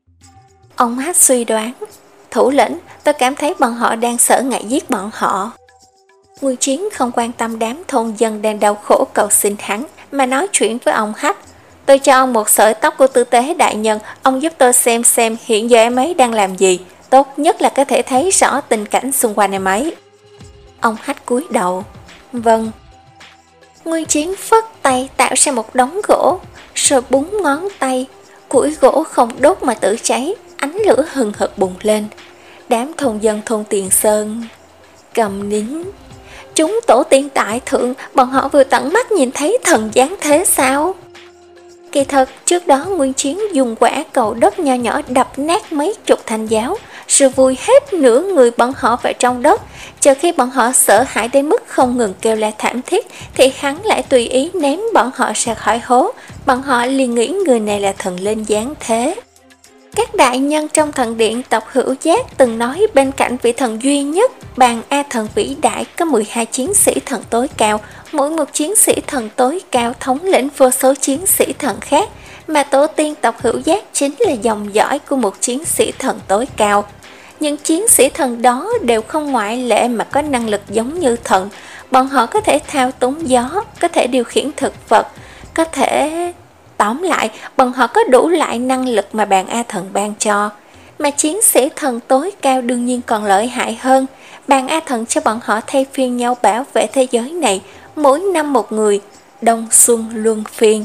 Ông Hát suy đoán. Thủ lĩnh, tôi cảm thấy bọn họ đang sợ ngại giết bọn họ. Nguyên Chiến không quan tâm đám thôn dân đang đau khổ cầu xin hắn, mà nói chuyện với ông Hát. Tôi cho ông một sợi tóc của tư tế đại nhân, ông giúp tôi xem xem hiện giờ em ấy đang làm gì. Tốt nhất là có thể thấy rõ tình cảnh xung quanh em ấy. Ông Hát cúi đầu. Vâng. Nguyên Chiến phất tay tạo ra một đống gỗ, rồi búng ngón tay. Củi gỗ không đốt mà tự cháy, ánh lửa hừng hực bùng lên. Đám thôn dân thôn Tiền Sơn cầm nín. Chúng tổ tiên tại thượng, bọn họ vừa tận mắt nhìn thấy thần giáng thế sao? Kỳ thật, trước đó Nguyên Chiến dùng quả cầu đất nho nhỏ đập nát mấy chục thanh giáo, rồi vùi hết nửa người bọn họ vào trong đất. Chờ khi bọn họ sợ hãi đến mức không ngừng kêu la thảm thiết, thì hắn lại tùy ý ném bọn họ ra khỏi hố. Bọn họ liền nghĩ người này là thần linh giáng thế. Các đại nhân trong thần điện tộc Hữu Giác từng nói bên cạnh vị thần duy nhất, bàn A thần vĩ đại có mười hai chiến sĩ thần tối cao, mỗi một chiến sĩ thần tối cao thống lĩnh vô số chiến sĩ thần khác, mà tổ tiên tộc Hữu Giác chính là dòng dõi của một chiến sĩ thần tối cao. Những chiến sĩ thần đó đều không ngoại lệ mà có năng lực giống như thần. Bọn họ có thể thao túng gió, có thể điều khiển thực vật, có thể... Tóm lại, bọn họ có đủ loại năng lực mà bàn A thần ban cho. Mà chiến sĩ thần tối cao đương nhiên còn lợi hại hơn. Bàn A thần cho bọn họ thay phiên nhau bảo vệ thế giới này, mỗi năm một người, đông xuân luân phiên.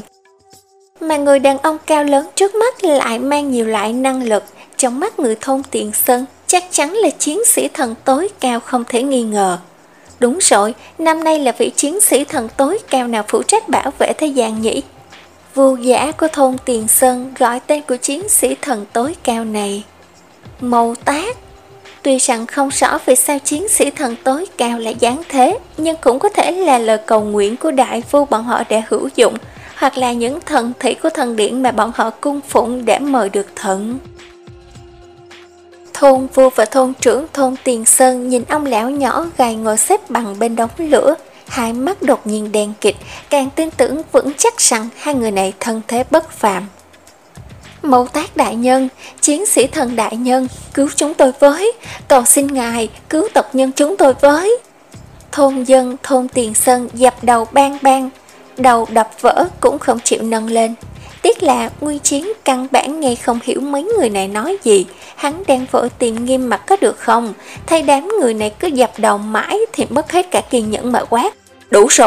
Mà người đàn ông cao lớn trước mắt lại mang nhiều loại năng lực. Trong mắt người thôn Tiền Sơn, chắc chắn là chiến sĩ thần tối cao không thể nghi ngờ. Đúng rồi, năm nay là vị chiến sĩ thần tối cao nào phụ trách bảo vệ thế gian nhỉ? Vua giả của thôn Tiền Sơn gọi tên của chiến sĩ thần tối cao này Mâu Tác. Tuy rằng không rõ vì sao chiến sĩ thần tối cao lại giáng thế, nhưng cũng có thể là lời cầu nguyện của đại vua bọn họ đã hữu dụng, hoặc là những thần thị của thần điện mà bọn họ cung phụng để mời được thần. Thôn vua và thôn trưởng thôn Tiền Sơn nhìn ông lão nhỏ gầy ngồi xếp bằng bên đống lửa, hai mắt đột nhiên đen kịt, càng tin tưởng vững chắc rằng hai người này thân thế bất phàm. Mâu Tác đại nhân, chiến sĩ thần đại nhân, cứu chúng tôi với, cầu xin ngài cứu tộc nhân chúng tôi với. Thôn dân thôn Tiền Sơn dập đầu bang bang, đầu đập vỡ cũng không chịu nâng lên. Tiếc là Nguyên Chiến căn bản nghe không hiểu mấy người này nói gì. Hắn đang vội tìm Nghiêm Mặc có được không? Thay đám người này cứ dập đầu mãi thì mất hết cả kiên nhẫn mà quát. Đủ rồi,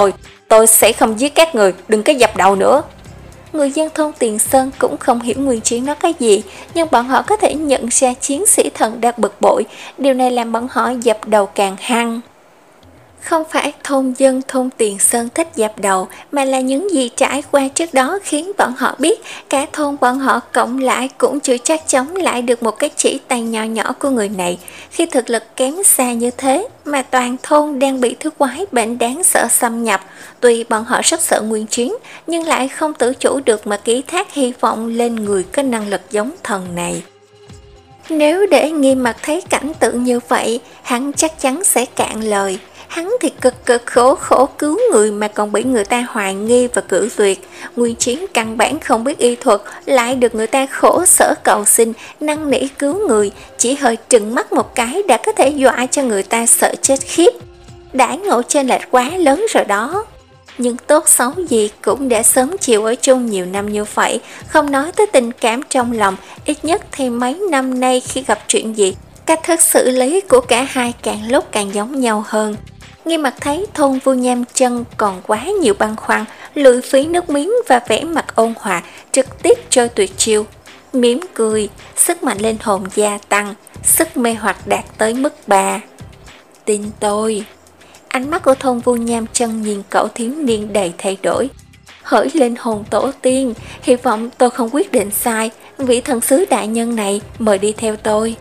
Tôi sẽ không giết các người, đừng có dập đầu nữa.
Người dân thôn Tiền Sơn cũng không hiểu Nguyên Chiến nói cái gì, nhưng bọn họ có thể nhận ra chiến sĩ thần đang bực bội, điều này làm bọn họ dập đầu càng hăng. Không phải thôn dân thôn Tiền Sơn thích dập đầu, mà là những gì trải qua trước đó khiến bọn họ biết cả thôn bọn họ cộng lại cũng chưa chắc chống lại được một cái chỉ tay nhỏ nhỏ của người này. Khi thực lực kém xa như thế mà toàn thôn đang bị thứ quái bệnh đáng sợ xâm nhập, tuy bọn họ rất sợ Nguyên Chiến nhưng lại không tự chủ được mà ký thác hy vọng lên người có năng lực giống thần này. Nếu để Nghiêm Mặc thấy cảnh tượng như vậy, hắn chắc chắn sẽ cạn lời. Hắn thì cực cực khổ khổ cứu người mà còn bị người ta hoài nghi và cử tuyệt. Nguyên Chiến căn bản không biết y thuật, lại được người ta khổ sở cầu xin, năn nỉ cứu người, chỉ hơi trừng mắt một cái đã có thể dọa cho người ta sợ chết khiếp. Đãi ngộ chênh lệch quá lớn rồi đó. Nhưng tốt xấu gì cũng đã sớm chịu ở chung nhiều năm như vậy, không nói tới tình cảm trong lòng, ít nhất thì mấy năm nay khi gặp chuyện gì, cách thức xử lý của cả hai càng lúc càng giống nhau hơn. Nghiêm Mặc thấy thôn Vu Nham Chân còn quá nhiều băn khoăn, lười phí nước miếng và vẻ mặt ôn hòa, trực tiếp chơi tuyệt chiêu. Mỉm cười, sức mạnh linh hồn gia tăng, sức mê hoặc đạt tới mức ba. Tin tôi. Ánh mắt của thôn Vu Nham Chân nhìn cậu thiếu niên đầy thay đổi. Hỡi linh hồn tổ tiên, hy vọng tôi không quyết định sai, vị thần sứ đại nhân này mời đi theo tôi.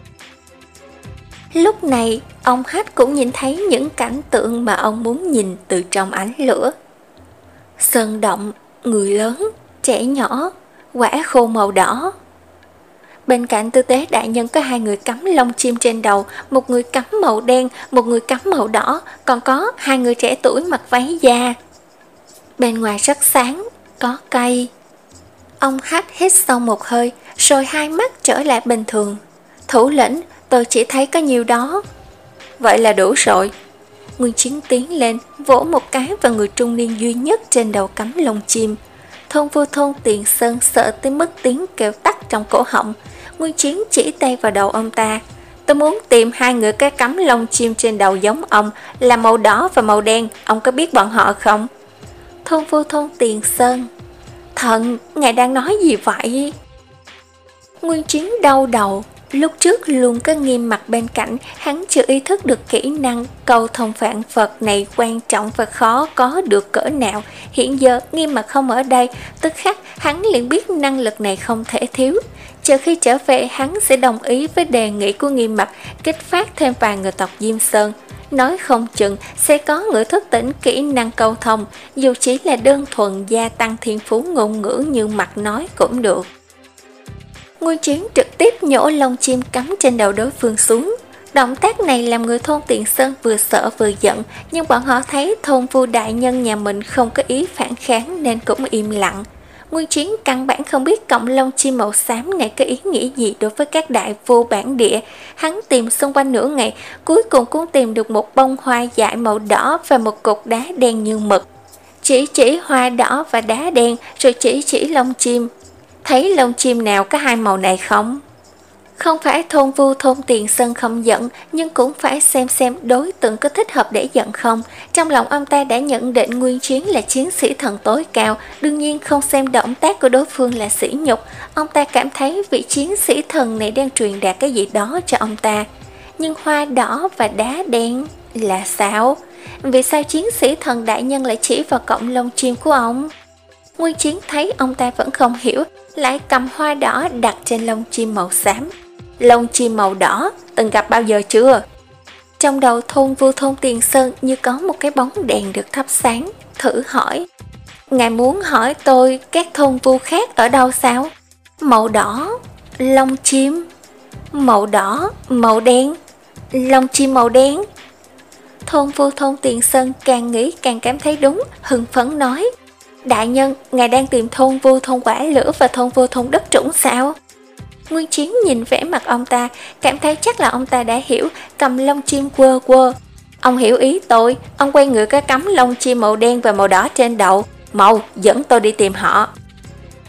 Lúc này, ông Hách cũng nhìn thấy những cảnh tượng mà ông muốn nhìn từ trong ánh lửa. Sơn động, người lớn, trẻ nhỏ, quả khô màu đỏ. Bên cạnh tư tế đại nhân có hai người cắm lông chim trên đầu, một người cắm màu đen, một người cắm màu đỏ, còn có hai người trẻ tuổi mặc váy da. Bên ngoài rất sáng, có cây. Ông Hách hít sâu một hơi, rồi hai mắt trở lại bình thường. Thủ lĩnh, tôi chỉ thấy có nhiều đó. Vậy là đủ rồi. Nguyên Chiến tiến lên, vỗ một cái vào người trung niên duy nhất trên đầu cắm lông chim. Thôn Vu thôn Tiền Sơn sợ tới mức tiếng kêu tắt trong cổ họng. Nguyên Chiến chỉ tay vào đầu ông ta. Tôi muốn tìm hai người cái cắm lông chim trên đầu giống ông, là màu đỏ và màu đen, ông có biết bọn họ không? Thôn Vu thôn Tiền Sơn. Thần, ngài đang nói gì vậy? Nguyên Chiến đau đầu. Lúc trước luôn có Nghiêm Mặc bên cạnh, hắn chưa ý thức được kỹ năng cầu thông vạn Phật này quan trọng và khó có được cỡ nào. Hiện giờ Nghiêm Mặc không ở đây, tức khắc hắn liền biết năng lực này không thể thiếu. Chờ khi trở về, hắn sẽ đồng ý với đề nghị của Nghiêm Mặc, kích phát thêm vài người tộc Diêm Sơn. Nói không chừng sẽ có người thức tỉnh kỹ năng cầu thông, dù chỉ là đơn thuần gia tăng thiên phú ngôn ngữ như Mặc nói cũng được. Nguyên Chiến trực tiếp nhổ lông chim cắm trên đầu đối phương xuống. Động tác này làm người thôn Tiền Sơn vừa sợ vừa giận, nhưng bọn họ thấy thôn Vu đại nhân nhà mình không có ý phản kháng nên cũng im lặng. Nguyên Chiến căn bản không biết cọng lông chim màu xám này có ý nghĩa gì đối với các đại vô bản địa. Hắn tìm xung quanh nửa ngày, cuối cùng cũng tìm được một bông hoa dại màu đỏ và một cục đá đen như mực. Chỉ chỉ hoa đỏ và đá đen, rồi chỉ chỉ lông chim. Thấy lông chim nào có hai màu này không? Không phải thôn Vu thôn Tiền Sơn không giận, nhưng cũng phải xem xem đối tượng có thích hợp để giận không. Trong lòng ông ta đã nhận định Nguyên Chiến là chiến sĩ thần tối cao, đương nhiên không xem động tác của đối phương là sỉ nhục. Ông ta cảm thấy vị chiến sĩ thần này đang truyền đạt cái gì đó cho ông ta. Nhưng hoa đỏ và đá đen là sao? Vì sao chiến sĩ thần đại nhân lại chỉ vào cọng lông chim của ông? Nguyên Chiến thấy ông ta vẫn không hiểu, lại cầm hoa đỏ đặt trên lông chim màu xám. Lông chim màu đỏ, từng gặp bao giờ chưa? Trong đầu thôn Vu thôn Tiền Sơn như có một cái bóng đèn được thắp sáng, thử hỏi. Ngài muốn hỏi tôi các thôn Vu khác ở đâu sao? Màu đỏ, lông chim, màu đỏ, màu đen, lông chim màu đen. Thôn Vu thôn Tiền Sơn càng nghĩ càng cảm thấy đúng, hưng phấn nói. Đại nhân, ngài đang tìm thôn Vu thôn Quả Lửa và thôn Vu thôn Đất Trũng sao? Nguyên Chiến nhìn vẻ mặt ông ta, cảm thấy chắc là ông ta đã hiểu, cầm lông chim quơ quơ. Ông hiểu ý tôi, ông quay người cái cắm lông chim màu đen và màu đỏ trên đầu. Mau, dẫn tôi đi tìm họ.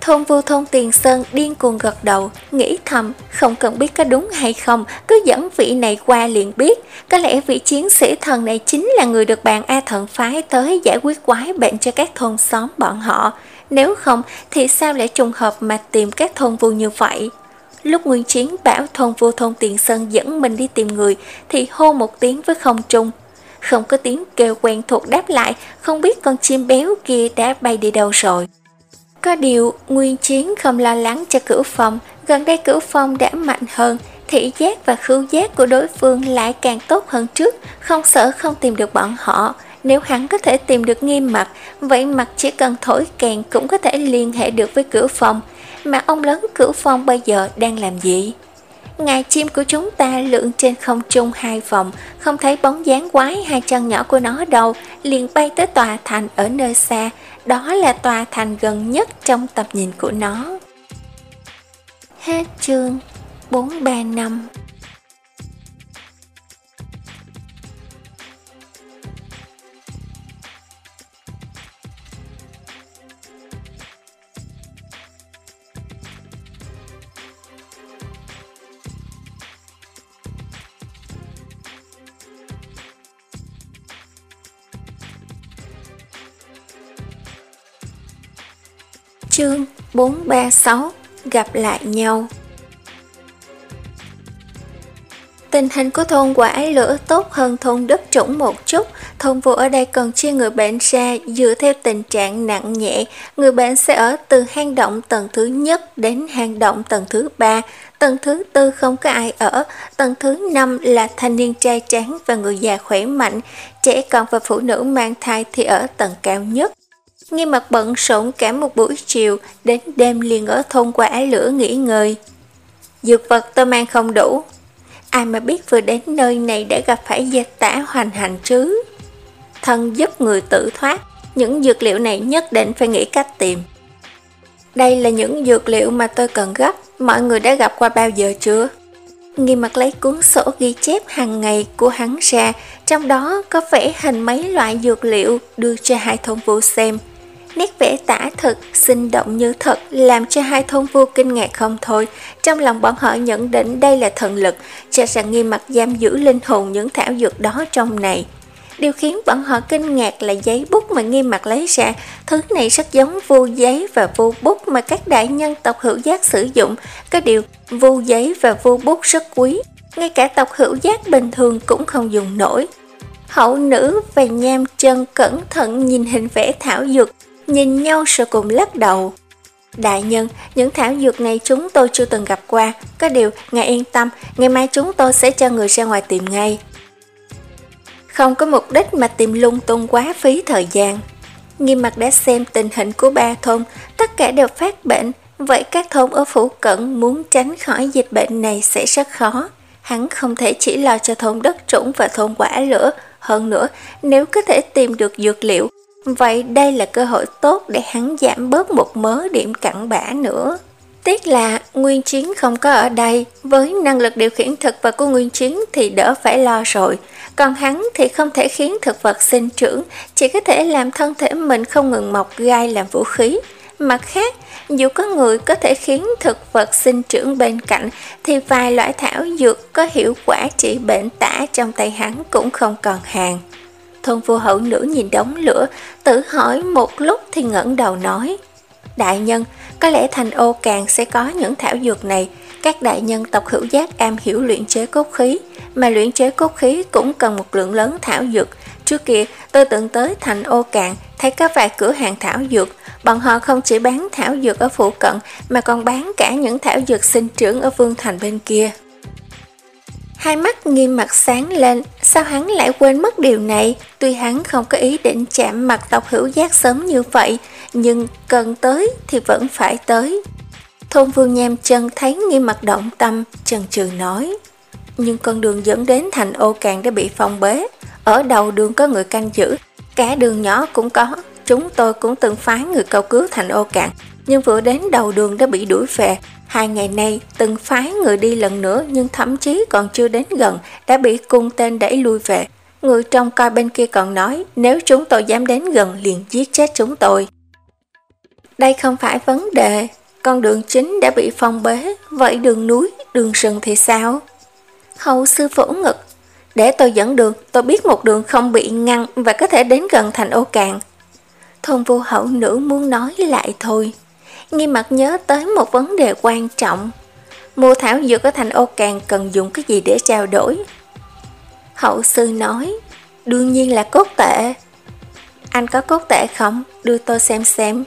Thôn Vô Thôn Tiền Sơn điên cuồng gật đầu, nghĩ thầm không cần biết có đúng hay không, cứ dẫn vị này qua liền biết. Có lẽ vị chiến sĩ thần này chính là người được bạn A Thần phái tới giải quyết quái bệnh cho các thôn xóm bọn họ. Nếu không thì sao lại trùng hợp mà tìm các thôn vu như vậy? Lúc Nguyên Chiến bảo Thôn Vô Thôn Tiền Sơn dẫn mình đi tìm người thì hô một tiếng với không trung. Không có tiếng kêu quen thuộc đáp lại, không biết con chim béo kia đã bay đi đâu rồi. Có điều, Nguyên Chiến không lo lắng cho Cửu Phong, gần đây Cửu Phong đã mạnh hơn, thị giác và khứu giác của đối phương lại càng tốt hơn trước, không sợ không tìm được bọn họ. Nếu hắn có thể tìm được Nghiêm Mặc, vậy Mặc chỉ cần thổi kèn cũng có thể liên hệ được với Cửu Phong. Mà ông lớn Cửu Phong bây giờ đang làm gì? Ngài chim của chúng ta lượn trên không trung hai vòng, không thấy bóng dáng quái hai chân nhỏ của nó đâu, liền bay tới tòa thành ở nơi xa. Đó là tòa thành gần nhất trong tầm nhìn của nó. Hết chương bốn ba năm. Chương bốn ba sáu gặp lại nhau. Tình hình của thôn Quả Lửa tốt hơn thôn Đất Trũng một chút. Thôn Vu ở đây còn chia người bệnh ra dựa theo tình trạng nặng nhẹ. Người bệnh sẽ ở từ hang động tầng thứ nhất đến hang động tầng thứ ba. Tầng thứ tư không có ai ở. Tầng thứ năm là thanh niên trai tráng và người già khỏe mạnh. Trẻ con và phụ nữ mang thai thì ở tầng cao nhất. Nghiêm Mặc bận rộn cả một buổi chiều, đến đêm liền ở thôn Quả Lửa nghỉ ngơi. Dược vật tôi mang không đủ. Ai mà biết vừa đến nơi này đã gặp phải dịch tả hoành hành chứ. Thân giúp người tự thoát, những dược liệu này nhất định phải nghĩ cách tìm. Đây là những dược liệu mà tôi cần gấp, mọi người đã gặp qua bao giờ chưa? Nghiêm Mặc lấy cuốn sổ ghi chép hàng ngày của hắn ra, trong đó có vẽ hình mấy loại dược liệu đưa cho hai thôn vu xem. Nét vẽ tả thực, sinh động như thật, làm cho hai thôn vu kinh ngạc không thôi. Trong lòng bọn họ nhận định đây là thần lực, cho rằng Nghiêm Mặc giam giữ linh hồn những thảo dược đó trong này. Điều khiến bọn họ kinh ngạc là giấy bút mà Nghiêm Mặc lấy ra. Thứ này rất giống vu giấy và vu bút mà các đại nhân tộc Hữu Giác sử dụng. Có điều, vu giấy và vu bút rất quý, ngay cả tộc Hữu Giác bình thường cũng không dùng nổi. Hậu nữ và Nham Chân cẩn thận nhìn hình vẽ thảo dược, nhìn nhau rồi cùng lắc đầu. Đại nhân, những thảo dược này chúng tôi chưa từng gặp qua. Có điều, ngài yên tâm, ngày mai chúng tôi sẽ cho người ra ngoài tìm ngay. Không có mục đích mà tìm lung tung quá phí thời gian. Nghiêm Mặc đã xem tình hình của ba thôn, tất cả đều phát bệnh. Vậy các thôn ở phủ cận muốn tránh khỏi dịch bệnh này sẽ rất khó. Hắn không thể chỉ lo cho thôn Đất Trũng và thôn Quả Lửa. Hơn nữa, nếu có thể tìm được dược liệu, vậy đây là cơ hội tốt để hắn giảm bớt một mớ điểm cặn bã nữa. Tiếc là Nguyên Chiến không có ở đây, với năng lực điều khiển thực vật của Nguyên Chiến thì đỡ phải lo rồi. Còn hắn thì không thể khiến thực vật sinh trưởng, chỉ có thể làm thân thể mình không ngừng mọc gai làm vũ khí. Mặt khác, dù có người có thể khiến thực vật sinh trưởng bên cạnh, thì vài loại thảo dược có hiệu quả trị bệnh tả trong tay hắn cũng không còn hàng. Thôn Vu hậu nữ nhìn đống lửa, tự hỏi một lúc thì ngẩng đầu nói: Đại nhân, có lẽ thành Ô Càng sẽ có những thảo dược này. Các đại nhân tộc Hữu Giác am hiểu luyện chế cốt khí, mà luyện chế cốt khí cũng cần một lượng lớn thảo dược. Trước kia, tôi từng tới thành Ô Càng, thấy có vài cửa hàng thảo dược. Bọn họ không chỉ bán thảo dược ở phụ cận, mà còn bán cả những thảo dược sinh trưởng ở Vương Thành bên kia. Hai mắt Nghiêm Mặc sáng lên, sao hắn lại quên mất điều này? Tuy hắn không có ý định chạm mặt tộc Hữu Giác sớm như vậy, nhưng cần tới thì vẫn phải tới. Thôn Vương Nham Chân thấy Nghiêm Mặc động tâm, chần chừ nói: Nhưng con đường dẫn đến thành Ô Càng đã bị phong bế. Ở đầu đường có người canh giữ, cả đường nhỏ cũng có. Chúng tôi cũng từng phái người cầu cứu thành Ô Càng, nhưng vừa đến đầu đường đã bị đuổi về. Hai ngày nay từng phái người đi lần nữa, nhưng thậm chí còn chưa đến gần đã bị cung tên đẩy lui về. Người trông coi bên kia còn nói nếu chúng tôi dám đến gần liền giết chết chúng tôi. Đây không phải vấn đề, con đường chính đã bị phong bế, vậy đường núi, đường rừng thì sao? Hậu sư vỗ ngực. Để tôi dẫn đường, tôi biết một đường không bị ngăn và có thể đến gần thành Ô Cạn. Thôn vô hậu nữ muốn nói lại thôi. Nghi mặt nhớ tới một vấn đề quan trọng. Mua thảo dược ở thành Ô Cạn cần dùng cái gì để trao đổi? Hậu sư nói, đương nhiên là cốt tệ. Anh có cốt tệ không? Đưa tôi xem xem.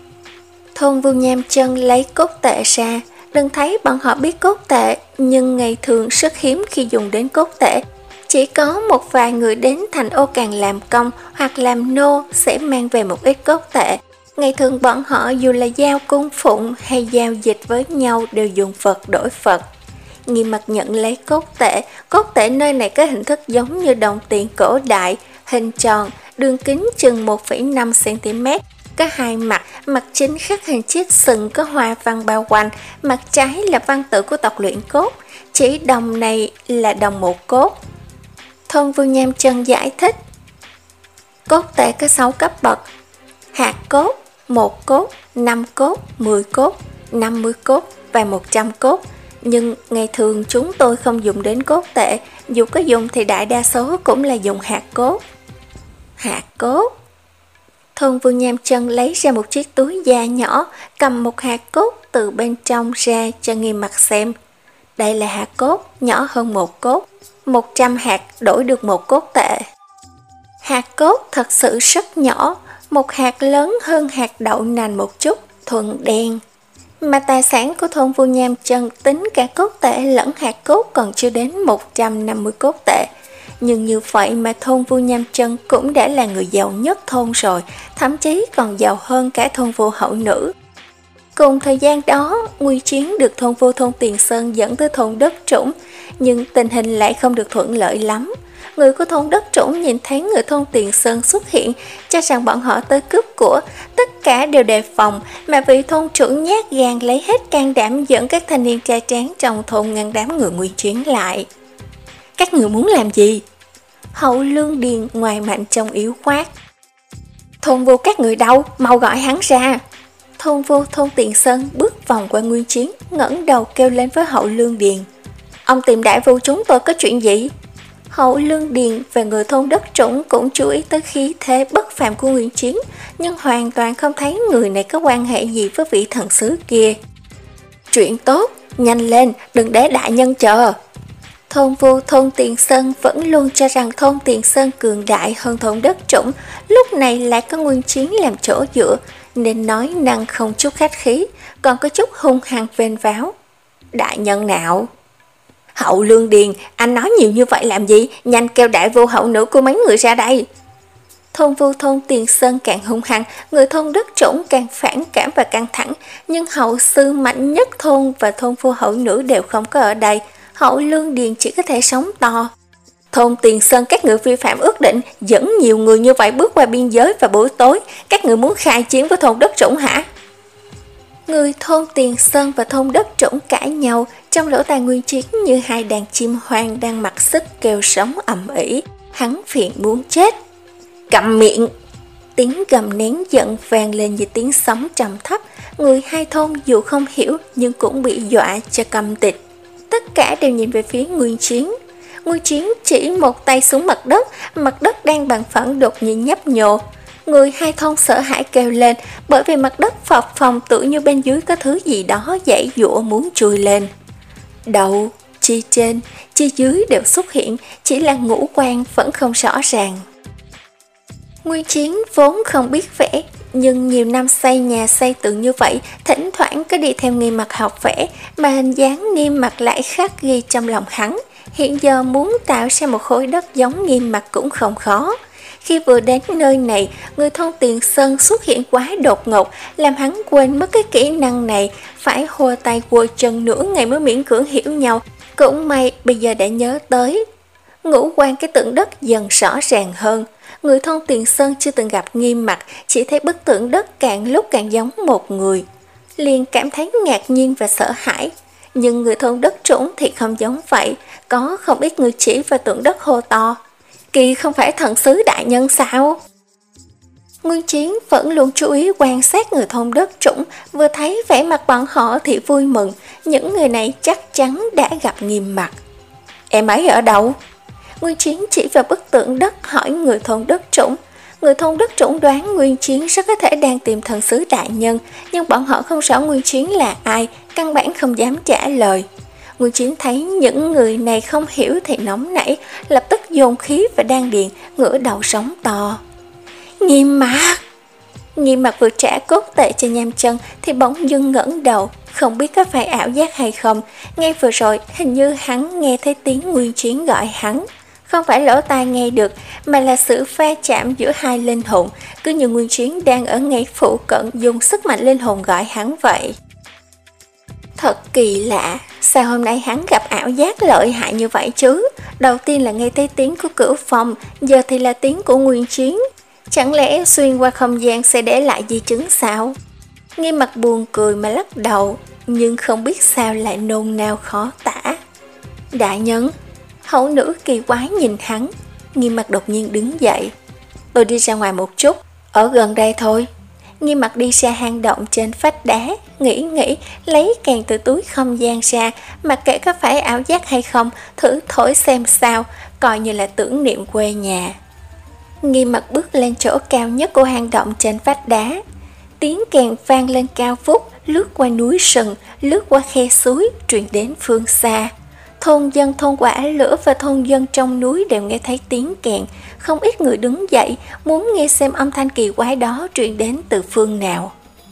Thôn Vu Nham Chân lấy cốt tệ ra. Đừng thấy bọn họ biết cốt tệ, nhưng ngày thường rất hiếm khi dùng đến cốt tệ. Chỉ có một vài người đến thành Ô Cạn làm công hoặc làm nô sẽ mang về một ít cốt tệ. Ngày thường bọn họ dù là giao cung phụng hay giao dịch với nhau đều dùng Phật đổi Phật. Nghi mặt nhận lấy cốt tệ. Cốt tệ nơi này có hình thức giống như đồng tiền cổ đại, hình tròn, đường kính chừng một phẩy năm xăng ti mét. Có hai mặt, mặt chính khắc hình chiếc sừng có hoa văn bao quanh, mặt trái là văn tự của tộc luyện cốt. Chỉ đồng này là đồng một cốt. Thôn Vu Nham Chân giải thích. Cốt tệ có sáu cấp bậc. Hạt cốt, một cốt, năm cốt, mười cốt, năm mươi cốt và một trăm cốt. Nhưng ngày thường chúng tôi không dùng đến cốt tệ, dù có dùng thì đại đa số cũng là dùng hạt cốt. Hạt cốt. Thôn Vu Nham Chân lấy ra một chiếc túi da nhỏ, cầm một hạt cốt từ bên trong ra cho Nghi Mặt xem. Đây là hạt cốt, nhỏ hơn một cốt. Một trăm hạt đổi được một cốt tệ. Hạt cốt thật sự rất nhỏ, một hạt lớn hơn hạt đậu nành một chút, thuần đen. Mà tài sản của thôn Vu Nham Chân tính cả cốt tệ lẫn hạt cốt còn chưa đến một trăm năm mươi cốt tệ. Nhưng như vậy mà thôn Vu Nham Chân cũng đã là người giàu nhất thôn rồi, thậm chí còn giàu hơn cả thôn Vô Hậu Nữ. Cùng thời gian đó, Nguy Chiến được thôn Vô Thôn Tiền Sơn dẫn tới thôn Đất Trũng, nhưng tình hình lại không được thuận lợi lắm. Người của thôn Đất Trũng nhìn thấy người thôn Tiền Sơn xuất hiện, cho rằng bọn họ tới cướp của, tất cả đều đề phòng, mà vị thôn trưởng nhát gan lấy hết can đảm dẫn các thanh niên trai tráng trong thôn ngăn đám người Nguy Chiến lại. Các người muốn làm gì? Hậu Lương Điền ngoài mạnh trong yếu quát. Thôn Vô các người đâu, mau gọi hắn ra. Thôn Vô Thôn Tiền Sơn bước vòng qua Nguyên Chiến, ngẩng đầu kêu lên với Hậu Lương Điền. Ông tìm đại phu chúng tôi có chuyện gì? Hậu Lương Điền và người thôn Đất Trũng cũng chú ý tới khí thế bất phàm của Nguyên Chiến, nhưng hoàn toàn không thấy người này có quan hệ gì với vị thần sứ kia. Chuyện tốt, nhanh lên, đừng để đại nhân chờ. Thôn Vô Thôn Tiền Sơn vẫn luôn cho rằng thôn Tiền Sơn cường đại hơn thôn Đất Trũng, lúc này lại có Nguyên Chiến làm chỗ dựa, nên nói năng không chút khách khí, còn có chút hung hăng vênh váo. Đại nhân nào? Hậu Lương Điền, anh nói nhiều như vậy làm gì? Nhanh kêu đại vô hậu nữ của mấy người ra đây. Thôn Vô Thôn Tiền Sơn càng hung hăng, người thôn Đất Trũng càng phản cảm và căng thẳng, nhưng hậu sư mạnh nhất thôn và thôn vô hậu nữ đều không có ở đây. Hậu Lương Điền chỉ có thể sống to. Thôn Tiền Sơn các người vi phạm ước định, dẫn nhiều người như vậy bước qua biên giới vào buổi tối, các người muốn khai chiến với thôn Đất Trũng hả? Người thôn Tiền Sơn và thôn Đất Trũng cãi nhau, trong lỗ tai Nguyên Chiến như hai đàn chim hoang đang mặc xích kêu sống ầm ĩ. Hắn phiền muốn chết. Câm miệng! Tiếng gầm nén giận vang lên như tiếng sấm trầm thấp. Người hai thôn dù không hiểu nhưng cũng bị dọa cho câm tịch. Tất cả đều nhìn về phía Nguyên Chiến. Nguyên Chiến chỉ một tay xuống mặt đất, mặt đất đang bằng phẳng đột nhiên nhấp nhô. Người hai thôn sợ hãi kêu lên, bởi vì mặt đất phập phồng tự như bên dưới có thứ gì đó dãy dụa muốn chui lên. Đầu, chi trên, chi dưới đều xuất hiện, chỉ là ngũ quan vẫn không rõ ràng. Nguyên Chiến vốn không biết vẽ, nhưng nhiều năm xây nhà xây tượng như vậy, thỉnh thoảng có đi theo Nghiêm Mặt học vẽ, mà hình dáng Nghiêm Mặt lại khắc ghi trong lòng hắn. Hiện giờ muốn tạo ra một khối đất giống Nghiêm Mặt cũng không khó. Khi vừa đến nơi này, người thôn Tiền Sơn xuất hiện quá đột ngột, làm hắn quên mất cái kỹ năng này, phải hùa tay quơ chân nửa ngày mới miễn cưỡng hiểu nhau. Cũng may bây giờ đã nhớ tới. Ngũ quan cái tượng đất dần rõ ràng hơn. Người thôn Tiền Sơn chưa từng gặp Nghiêm Mặt, chỉ thấy bức tượng đất càng lúc càng giống một người, liền cảm thấy ngạc nhiên và sợ hãi. Nhưng người thôn Đất Trũng thì không giống vậy, có không ít người chỉ vào tượng đất hô to. Kỳ không phải thần sứ đại nhân sao? Nguyên Chiến vẫn luôn chú ý quan sát người thôn đất trũng, vừa thấy vẻ mặt bọn họ thì vui mừng, những người này chắc chắn đã gặp Nghiêm Mặc. Em ấy ở đâu? Nguyên Chiến chỉ vào bức tượng đất hỏi người thôn đất trũng. Người thôn đất trũng đoán Nguyên Chiến rất có thể đang tìm thần sứ đại nhân, nhưng bọn họ không rõ Nguyên Chiến là ai, căn bản không dám trả lời. Nguyên Chiến thấy những người này không hiểu thì nóng nảy, lập tức dồn khí và đan điền, ngửa đầu sóng to. Nghiêm Mặc! Nghiêm Mặc vừa trả cốt tệ cho Nham Chân thì bỗng dưng ngẩng đầu, không biết có phải ảo giác hay không. Ngay vừa rồi hình như hắn nghe thấy tiếng Nguyên Chiến gọi hắn, không phải lỗ tai nghe được mà là sự va chạm giữa hai linh hồn, cứ như Nguyên Chiến đang ở ngay phụ cận dùng sức mạnh linh hồn gọi hắn vậy. Thật kỳ lạ, sao hôm nay hắn gặp ảo giác lợi hại như vậy chứ? Đầu tiên là nghe thấy tiếng của Cửu Phong, giờ thì là tiếng của Nguyên Chiến. Chẳng lẽ xuyên qua không gian sẽ để lại di chứng sao? Nghiêm Mặc buồn cười mà lắc đầu, nhưng không biết sao lại nôn nao khó tả. Đại nhân, hậu nữ kỳ quái nhìn hắn. Nghiêm Mặc đột nhiên đứng dậy. Tôi đi ra ngoài một chút, ở gần đây thôi. Nghiêm Mặc đi ra hang động trên vách đá, nghĩ nghĩ, lấy càng từ túi không gian ra, mặc kệ có phải ảo giác hay không, thử thổi xem sao, coi như là tưởng niệm quê nhà. Nghiêm Mặc bước lên chỗ cao nhất của hang động trên vách đá. Tiếng kèn vang lên cao vút, lướt qua núi sừng, lướt qua khe suối, truyền đến phương xa. Thôn dân thôn Quả Lửa và thôn dân trong núi đều nghe thấy tiếng kèn, không ít người đứng dậy, muốn nghe xem âm thanh kỳ quái đó truyền đến từ phương nào.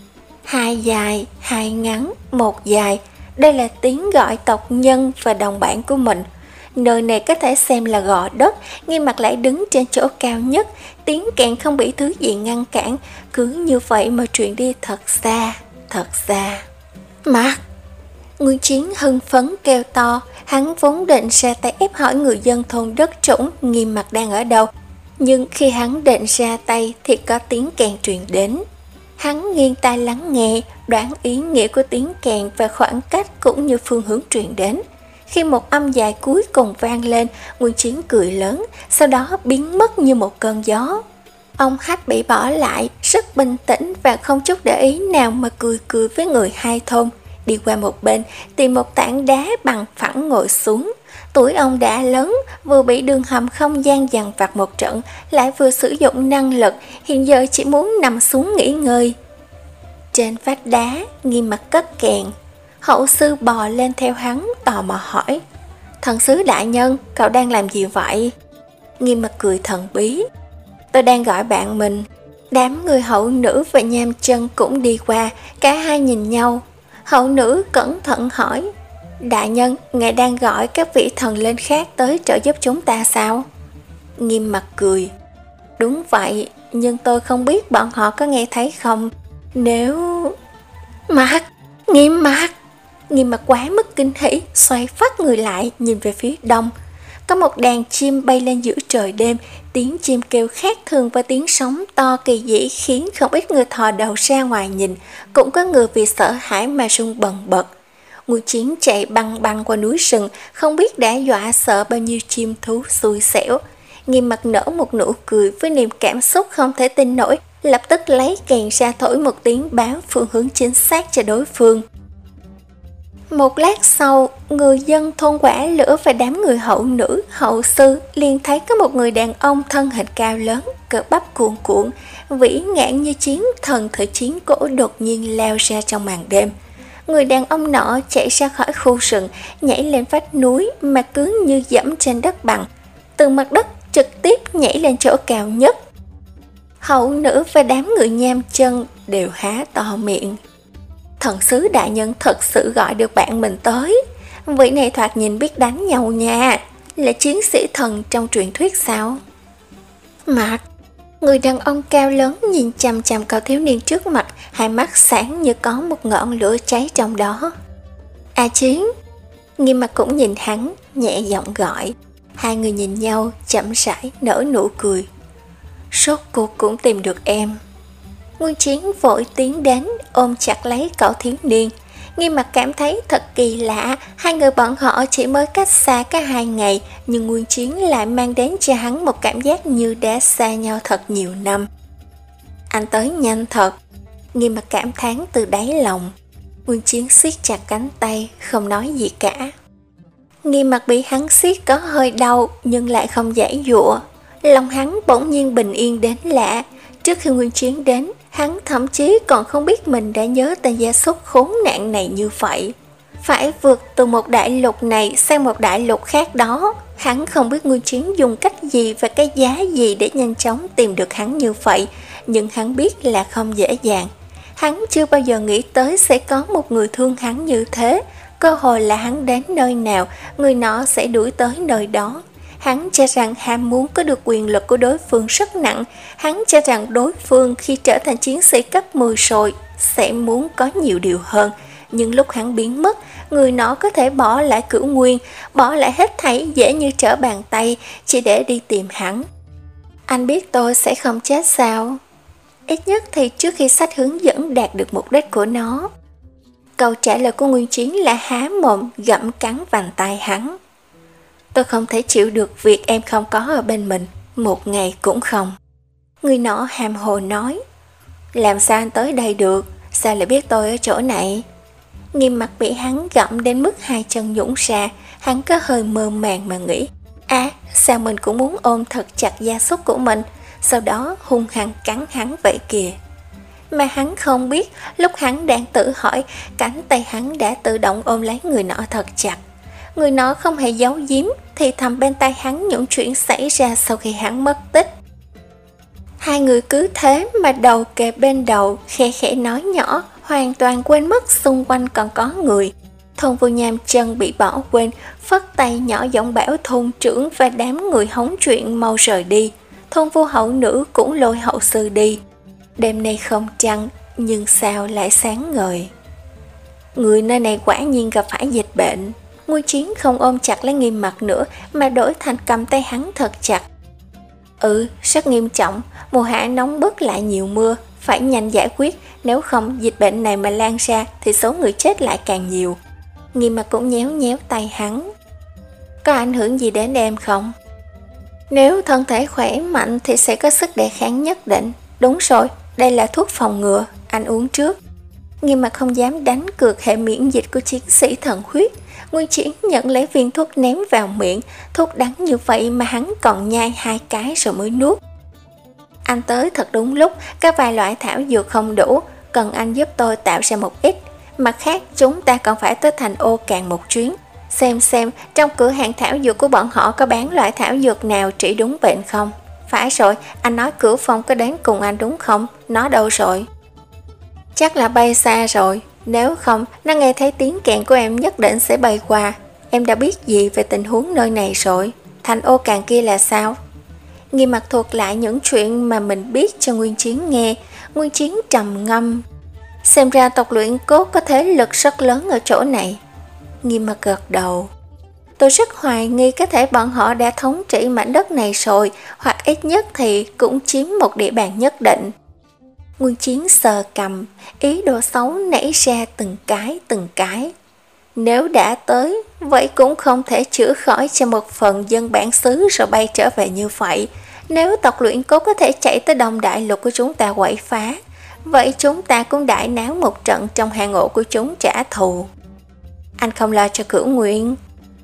Hai dài, hai ngắn, một dài, đây là tiếng gọi tộc nhân và đồng bản của mình. Nơi này có thể xem là gò đất, Nghiêm Mặc lại đứng trên chỗ cao nhất, tiếng kèn không bị thứ gì ngăn cản, cứ như vậy mà truyền đi thật xa, thật xa. Mặc! Nguyên Chiến hưng phấn kêu to, hắn vốn định ra tay ép hỏi người dân thôn đất trũng Nghiêm Mặc đang ở đâu, nhưng khi hắn định ra tay thì có tiếng kèn truyền đến. Hắn nghiêng tai lắng nghe, đoán ý nghĩa của tiếng kèn và khoảng cách cũng như phương hướng truyền đến. Khi một âm dài cuối cùng vang lên, Nguyên Chiến cười lớn, sau đó biến mất như một cơn gió. Ông Hách bị bỏ lại, rất bình tĩnh và không chút để ý nào mà cười cười với người hai thôn. Đi qua một bên, tìm một tảng đá bằng phẳng ngồi xuống. Tuổi ông đã lớn, vừa bị đường hầm không gian dằn vặt một trận, lại vừa sử dụng năng lực, hiện giờ chỉ muốn nằm xuống nghỉ ngơi. Trên vách đá, Nghiêm Mặc cất kèn. Hậu sư bò lên theo hắn, tò mò hỏi: Thần sứ đại nhân, cậu đang làm gì vậy? Nghiêm Mặc cười thần bí: Tôi đang gọi bạn mình. Đám người hậu nữ và Nham Chân cũng đi qua, cả hai nhìn nhau. Hậu nữ cẩn thận hỏi: Đại nhân, ngài đang gọi các vị thần linh khác tới trợ giúp chúng ta sao? Nghiêm Mặc cười: Đúng vậy, nhưng tôi không biết bọn họ có nghe thấy không. Nếu... Mặc! Nghiêm Mặc! Nghiêm Mặc quá mức kinh hỉ, xoay phát người lại nhìn về phía đông. Có một đàn chim bay lên giữa trời đêm, tiếng chim kêu khác thường và tiếng sóng to kỳ dĩ khiến không ít người thò đầu ra ngoài nhìn, cũng có người vì sợ hãi mà run bần bật. Nguyên Chiến chạy băng băng qua núi rừng, không biết đã dọa sợ bao nhiêu chim thú xui xẻo. Nghiêm Mặc nở một nụ cười với niềm cảm xúc không thể tin nổi, lập tức lấy kèn ra thổi một tiếng báo phương hướng chính xác cho đối phương. Một lát sau, người dân thôn Quả Lửa và đám người hậu nữ, hậu sư liền thấy có một người đàn ông thân hình cao lớn, cơ bắp cuồn cuộn, vĩ ngạn như chiến thần thời chiến cổ đột nhiên lao ra trong màn đêm. Người đàn ông nọ chạy ra khỏi khu rừng, nhảy lên vách núi mà cứ như dẫm trên đất bằng, từ mặt đất trực tiếp nhảy lên chỗ cao nhất. Hậu nữ và đám người Nham Chân đều há to miệng. Thần sứ đại nhân thật sự gọi được bạn mình tới. Vị này thoạt nhìn biết đánh nhau nha, là chiến sĩ thần trong truyền thuyết sao? Mặc! Người đàn ông cao lớn nhìn chằm chằm cậu thiếu niên trước mặt, hai mắt sáng như có một ngọn lửa cháy trong đó. A Chiến! Nghiêm Mặc cũng nhìn hắn, nhẹ giọng gọi. Hai người nhìn nhau, chậm rãi nở nụ cười. Rốt cuộc cũng tìm được em. Nguyên Chiến vội tiến đến, ôm chặt lấy cậu thiếu niên. Nghiêm Mặc cảm thấy thật kỳ lạ, hai người bọn họ chỉ mới cách xa có hai ngày, nhưng Nguyên Chiến lại mang đến cho hắn một cảm giác như đã xa nhau thật nhiều năm. Anh tới nhanh thật. Nghiêm Mặc cảm thán từ đáy lòng. Nguyên Chiến siết chặt cánh tay, không nói gì cả. Nghiêm Mặc bị hắn siết có hơi đau nhưng lại không giãy giụa. Lòng hắn bỗng nhiên bình yên đến lạ. Trước khi Nguyên Chiến đến, hắn thậm chí còn không biết mình đã nhớ tên gia súc khốn nạn này như vậy. Phải vượt từ một đại lục này sang một đại lục khác đó. Hắn không biết Nguyên Chiến dùng cách gì và cái giá gì để nhanh chóng tìm được hắn như vậy, nhưng hắn biết là không dễ dàng. Hắn chưa bao giờ nghĩ tới sẽ có một người thương hắn như thế. Cơ hội là hắn đến nơi nào, người nọ sẽ đuổi tới nơi đó. Hắn cho rằng ham muốn có được quyền lực của đối phương rất nặng. Hắn cho rằng đối phương khi trở thành chiến sĩ cấp mười rồi sẽ muốn có nhiều điều hơn. Nhưng lúc hắn biến mất, người nọ có thể bỏ lại Cửu Nguyên, bỏ lại hết thảy dễ như trở bàn tay, chỉ để đi tìm hắn. Anh biết tôi sẽ không chết sao? Ít nhất thì trước khi sách hướng dẫn đạt được mục đích của nó. Câu trả lời của Nguyên Chiến là há mồm gặm cắn vành tay hắn. Tôi không thể chịu được việc em không có ở bên mình, một ngày cũng không. Người nọ hàm hồ nói. Làm sao anh tới đây được? Sao lại biết tôi ở chỗ này? Nghiêm Mặc bị hắn gặm đến mức hai chân nhũn ra. Hắn có hơi mơ màng mà nghĩ, à, sao mình cũng muốn ôm thật chặt gia súc của mình, sau đó hung hăng cắn hắn vậy kìa. Mà hắn không biết, lúc hắn đang tự hỏi, cánh tay hắn đã tự động ôm lấy người nọ thật chặt. Người nọ không hề giấu giếm, thì thầm bên tai hắn những chuyện xảy ra sau khi hắn mất tích. Hai người cứ thế mà đầu kề bên đầu, khe khẽ nói nhỏ, hoàn toàn quên mất xung quanh còn có người. Thôn Vô Nham chân bị bỏ quên, phất tay nhỏ giọng bảo thôn trưởng và đám người hóng chuyện mau rời đi. Thôn Vô Hậu Nữ cũng lôi hậu sư đi. Đêm nay không trăng, nhưng sao lại sáng ngời. Người nơi này quả nhiên gặp phải dịch bệnh. Nguyên Chiến không ôm chặt lấy Nghiêm Mặc nữa, mà đổi thành cầm tay hắn thật chặt. Ừ, rất nghiêm trọng, mùa hạ nóng bức lại nhiều mưa, phải nhanh giải quyết, nếu không dịch bệnh này mà lan ra thì số người chết lại càng nhiều. Nghiêm Mặc cũng nhéo nhéo tay hắn. Có ảnh hưởng gì đến em không? Nếu thân thể khỏe mạnh thì sẽ có sức đề kháng nhất định. Đúng rồi, đây là thuốc phòng ngừa, anh uống trước. Nghiêm Mặc không dám đánh cược hệ miễn dịch của chiến sĩ thần huyết. Nguyên Chiến nhận lấy viên thuốc ném vào miệng. Thuốc đắng như vậy mà hắn còn nhai hai cái rồi mới nuốt. Anh tới thật đúng lúc, có vài loại thảo dược không đủ, cần anh giúp tôi tạo ra một ít. Mặt khác chúng ta còn phải tới thành Ô Càn một chuyến, xem xem trong cửa hàng thảo dược của bọn họ có bán loại thảo dược nào trị đúng bệnh không. Phải rồi, anh nói Cửu Phong có đến cùng anh đúng không? Nó đâu rồi? Chắc là bay xa rồi. Nếu không, nó nghe thấy tiếng kèn của em nhất định sẽ bay qua. Em đã biết gì về tình huống nơi này rồi? Thành Ô Càn kia là sao? Nghiêm Mặc thuật lại những chuyện mà mình biết cho Nguyên Chiến nghe. Nguyên Chiến trầm ngâm. Xem ra tộc luyện cốt có thế lực rất lớn ở chỗ này. Nghiêm Mặc gật đầu. Tôi rất hoài nghi có thể bọn họ đã thống trị mảnh đất này rồi, hoặc ít nhất thì cũng chiếm một địa bàn nhất định. Nguyên Chiến sờ cầm, ý đồ xấu nảy ra từng cái từng cái. Nếu đã tới, vậy cũng không thể chữa khỏi cho một phần dân bản xứ rồi bay trở về như vậy. Nếu tộc luyện cốt có thể chạy tới Đông Đại Lục của chúng ta quậy phá, vậy chúng ta cũng đại náo một trận trong hang ổ của chúng trả thù. Anh không lo cho Cửu Nguyên?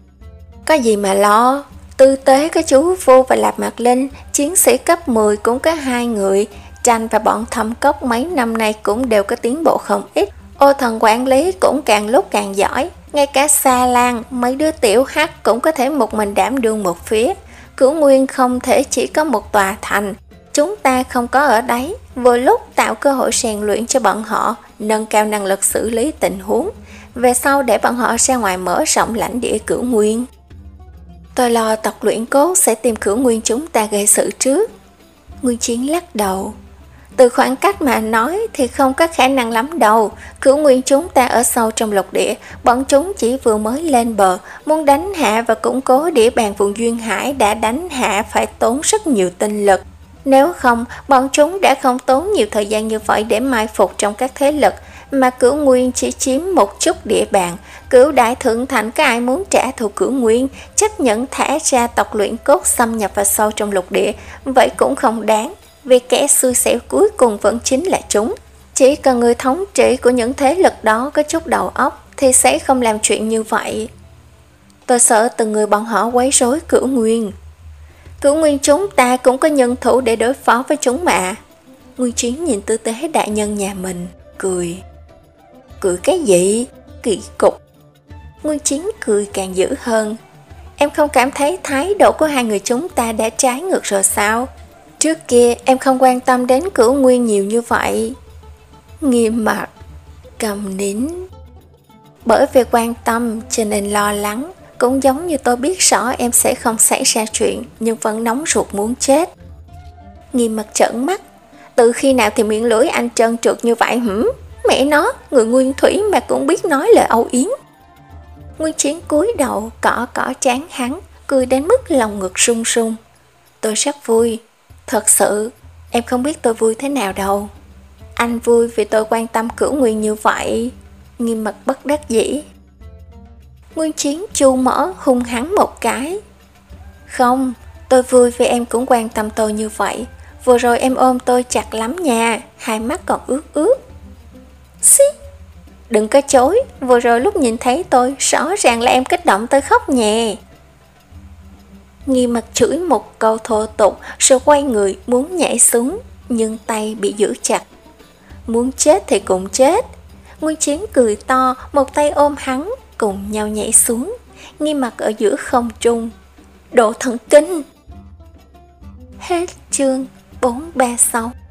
Có gì mà lo, tư tế có chú Vô và Lạp Mạc Linh, chiến sĩ cấp mười cũng có hai người. Tranh và bọn Thâm Cốc mấy năm nay cũng đều có tiến bộ không ít. Ô Thần quản lý cũng càng lúc càng giỏi. Ngay cả Sa Lan, mấy đứa tiểu hắc cũng có thể một mình đảm đương một phía. Cửu Nguyên không thể chỉ có một tòa thành. Chúng ta không có ở đấy, vừa lúc tạo cơ hội rèn luyện cho bọn họ, nâng cao năng lực xử lý tình huống. Về sau để bọn họ ra ngoài mở rộng lãnh địa Cửu Nguyên. Tôi lo tộc luyện cốt sẽ tìm Cửu Nguyên chúng ta gây sự trước. Nguyên Chiến lắc đầu. Từ khoảng cách mà nói thì không có khả năng lắm đâu. Cửu Nguyên chúng ta ở sâu trong lục địa, bọn chúng chỉ vừa mới lên bờ, muốn đánh hạ và củng cố địa bàn vùng duyên hải đã đánh hạ phải tốn rất nhiều tinh lực. Nếu không, bọn chúng đã không tốn nhiều thời gian như vậy để mai phục trong các thế lực, mà Cửu Nguyên chỉ chiếm một chút địa bàn. Cửu Đại Thượng Thành có ai muốn trả thù Cửu Nguyên, chấp nhận thả ra tộc luyện cốt xâm nhập vào sâu trong lục địa, vậy cũng không đáng. vì kẻ xui xẻo cuối cùng vẫn chính là chúng. Chỉ cần người thống trị của những thế lực đó có chút đầu óc thì sẽ không làm chuyện như vậy. Tôi sợ từng người bọn họ quấy rối Cửu Nguyên. Cửu Nguyên chúng ta cũng có nhân thủ để đối phó với chúng mà. Nguyên Chiến nhìn tư tế đại nhân nhà mình, cười. Cười cái gì? Kỳ cục. Nguyên Chiến cười càng dữ hơn. Em không cảm thấy thái độ của hai người chúng ta đã trái ngược rồi sao? Trước kia em không quan tâm đến Cửu Nguyên nhiều như vậy. Nghiêm mặt, cầm nín. Bởi vì quan tâm cho nên lo lắng. Cũng giống như tôi biết rõ em sẽ không xảy ra chuyện, nhưng vẫn nóng ruột muốn chết. Nghiêm mặt trợn mắt. Từ khi nào thì miệng lưỡi anh trơn trượt như vậy hử? Mẹ nó, người Nguyên Thủy mà cũng biết nói lời âu yếm. Nguyên Chiến cúi đầu cỏ cỏ trán hắn, cười đến mức lòng ngực rung rung. Tôi rất vui. Thật sự, em không biết tôi vui thế nào đâu. Anh vui vì tôi quan tâm Cửu Nguyên như vậy. Nghiêm mặt bất đắc dĩ. Nguyên Chiến chu mỏ hung hắn một cái. Không, tôi vui vì em cũng quan tâm tôi như vậy. Vừa rồi em ôm tôi chặt lắm nha, hai mắt còn ướt ướt. Xí, đừng có chối, vừa rồi lúc nhìn thấy tôi, rõ ràng là em kích động tới khóc nhè. Nghiêm mặt chửi một câu thô tục rồi quay người muốn nhảy xuống, nhưng tay bị giữ chặt. Muốn chết thì cùng chết. Nguyên Chiến cười to, một tay ôm hắn, cùng nhau nhảy xuống, Nghiêm mặt ở giữa không trung. Độ thần kinh. Hết chương bốn ba sáu.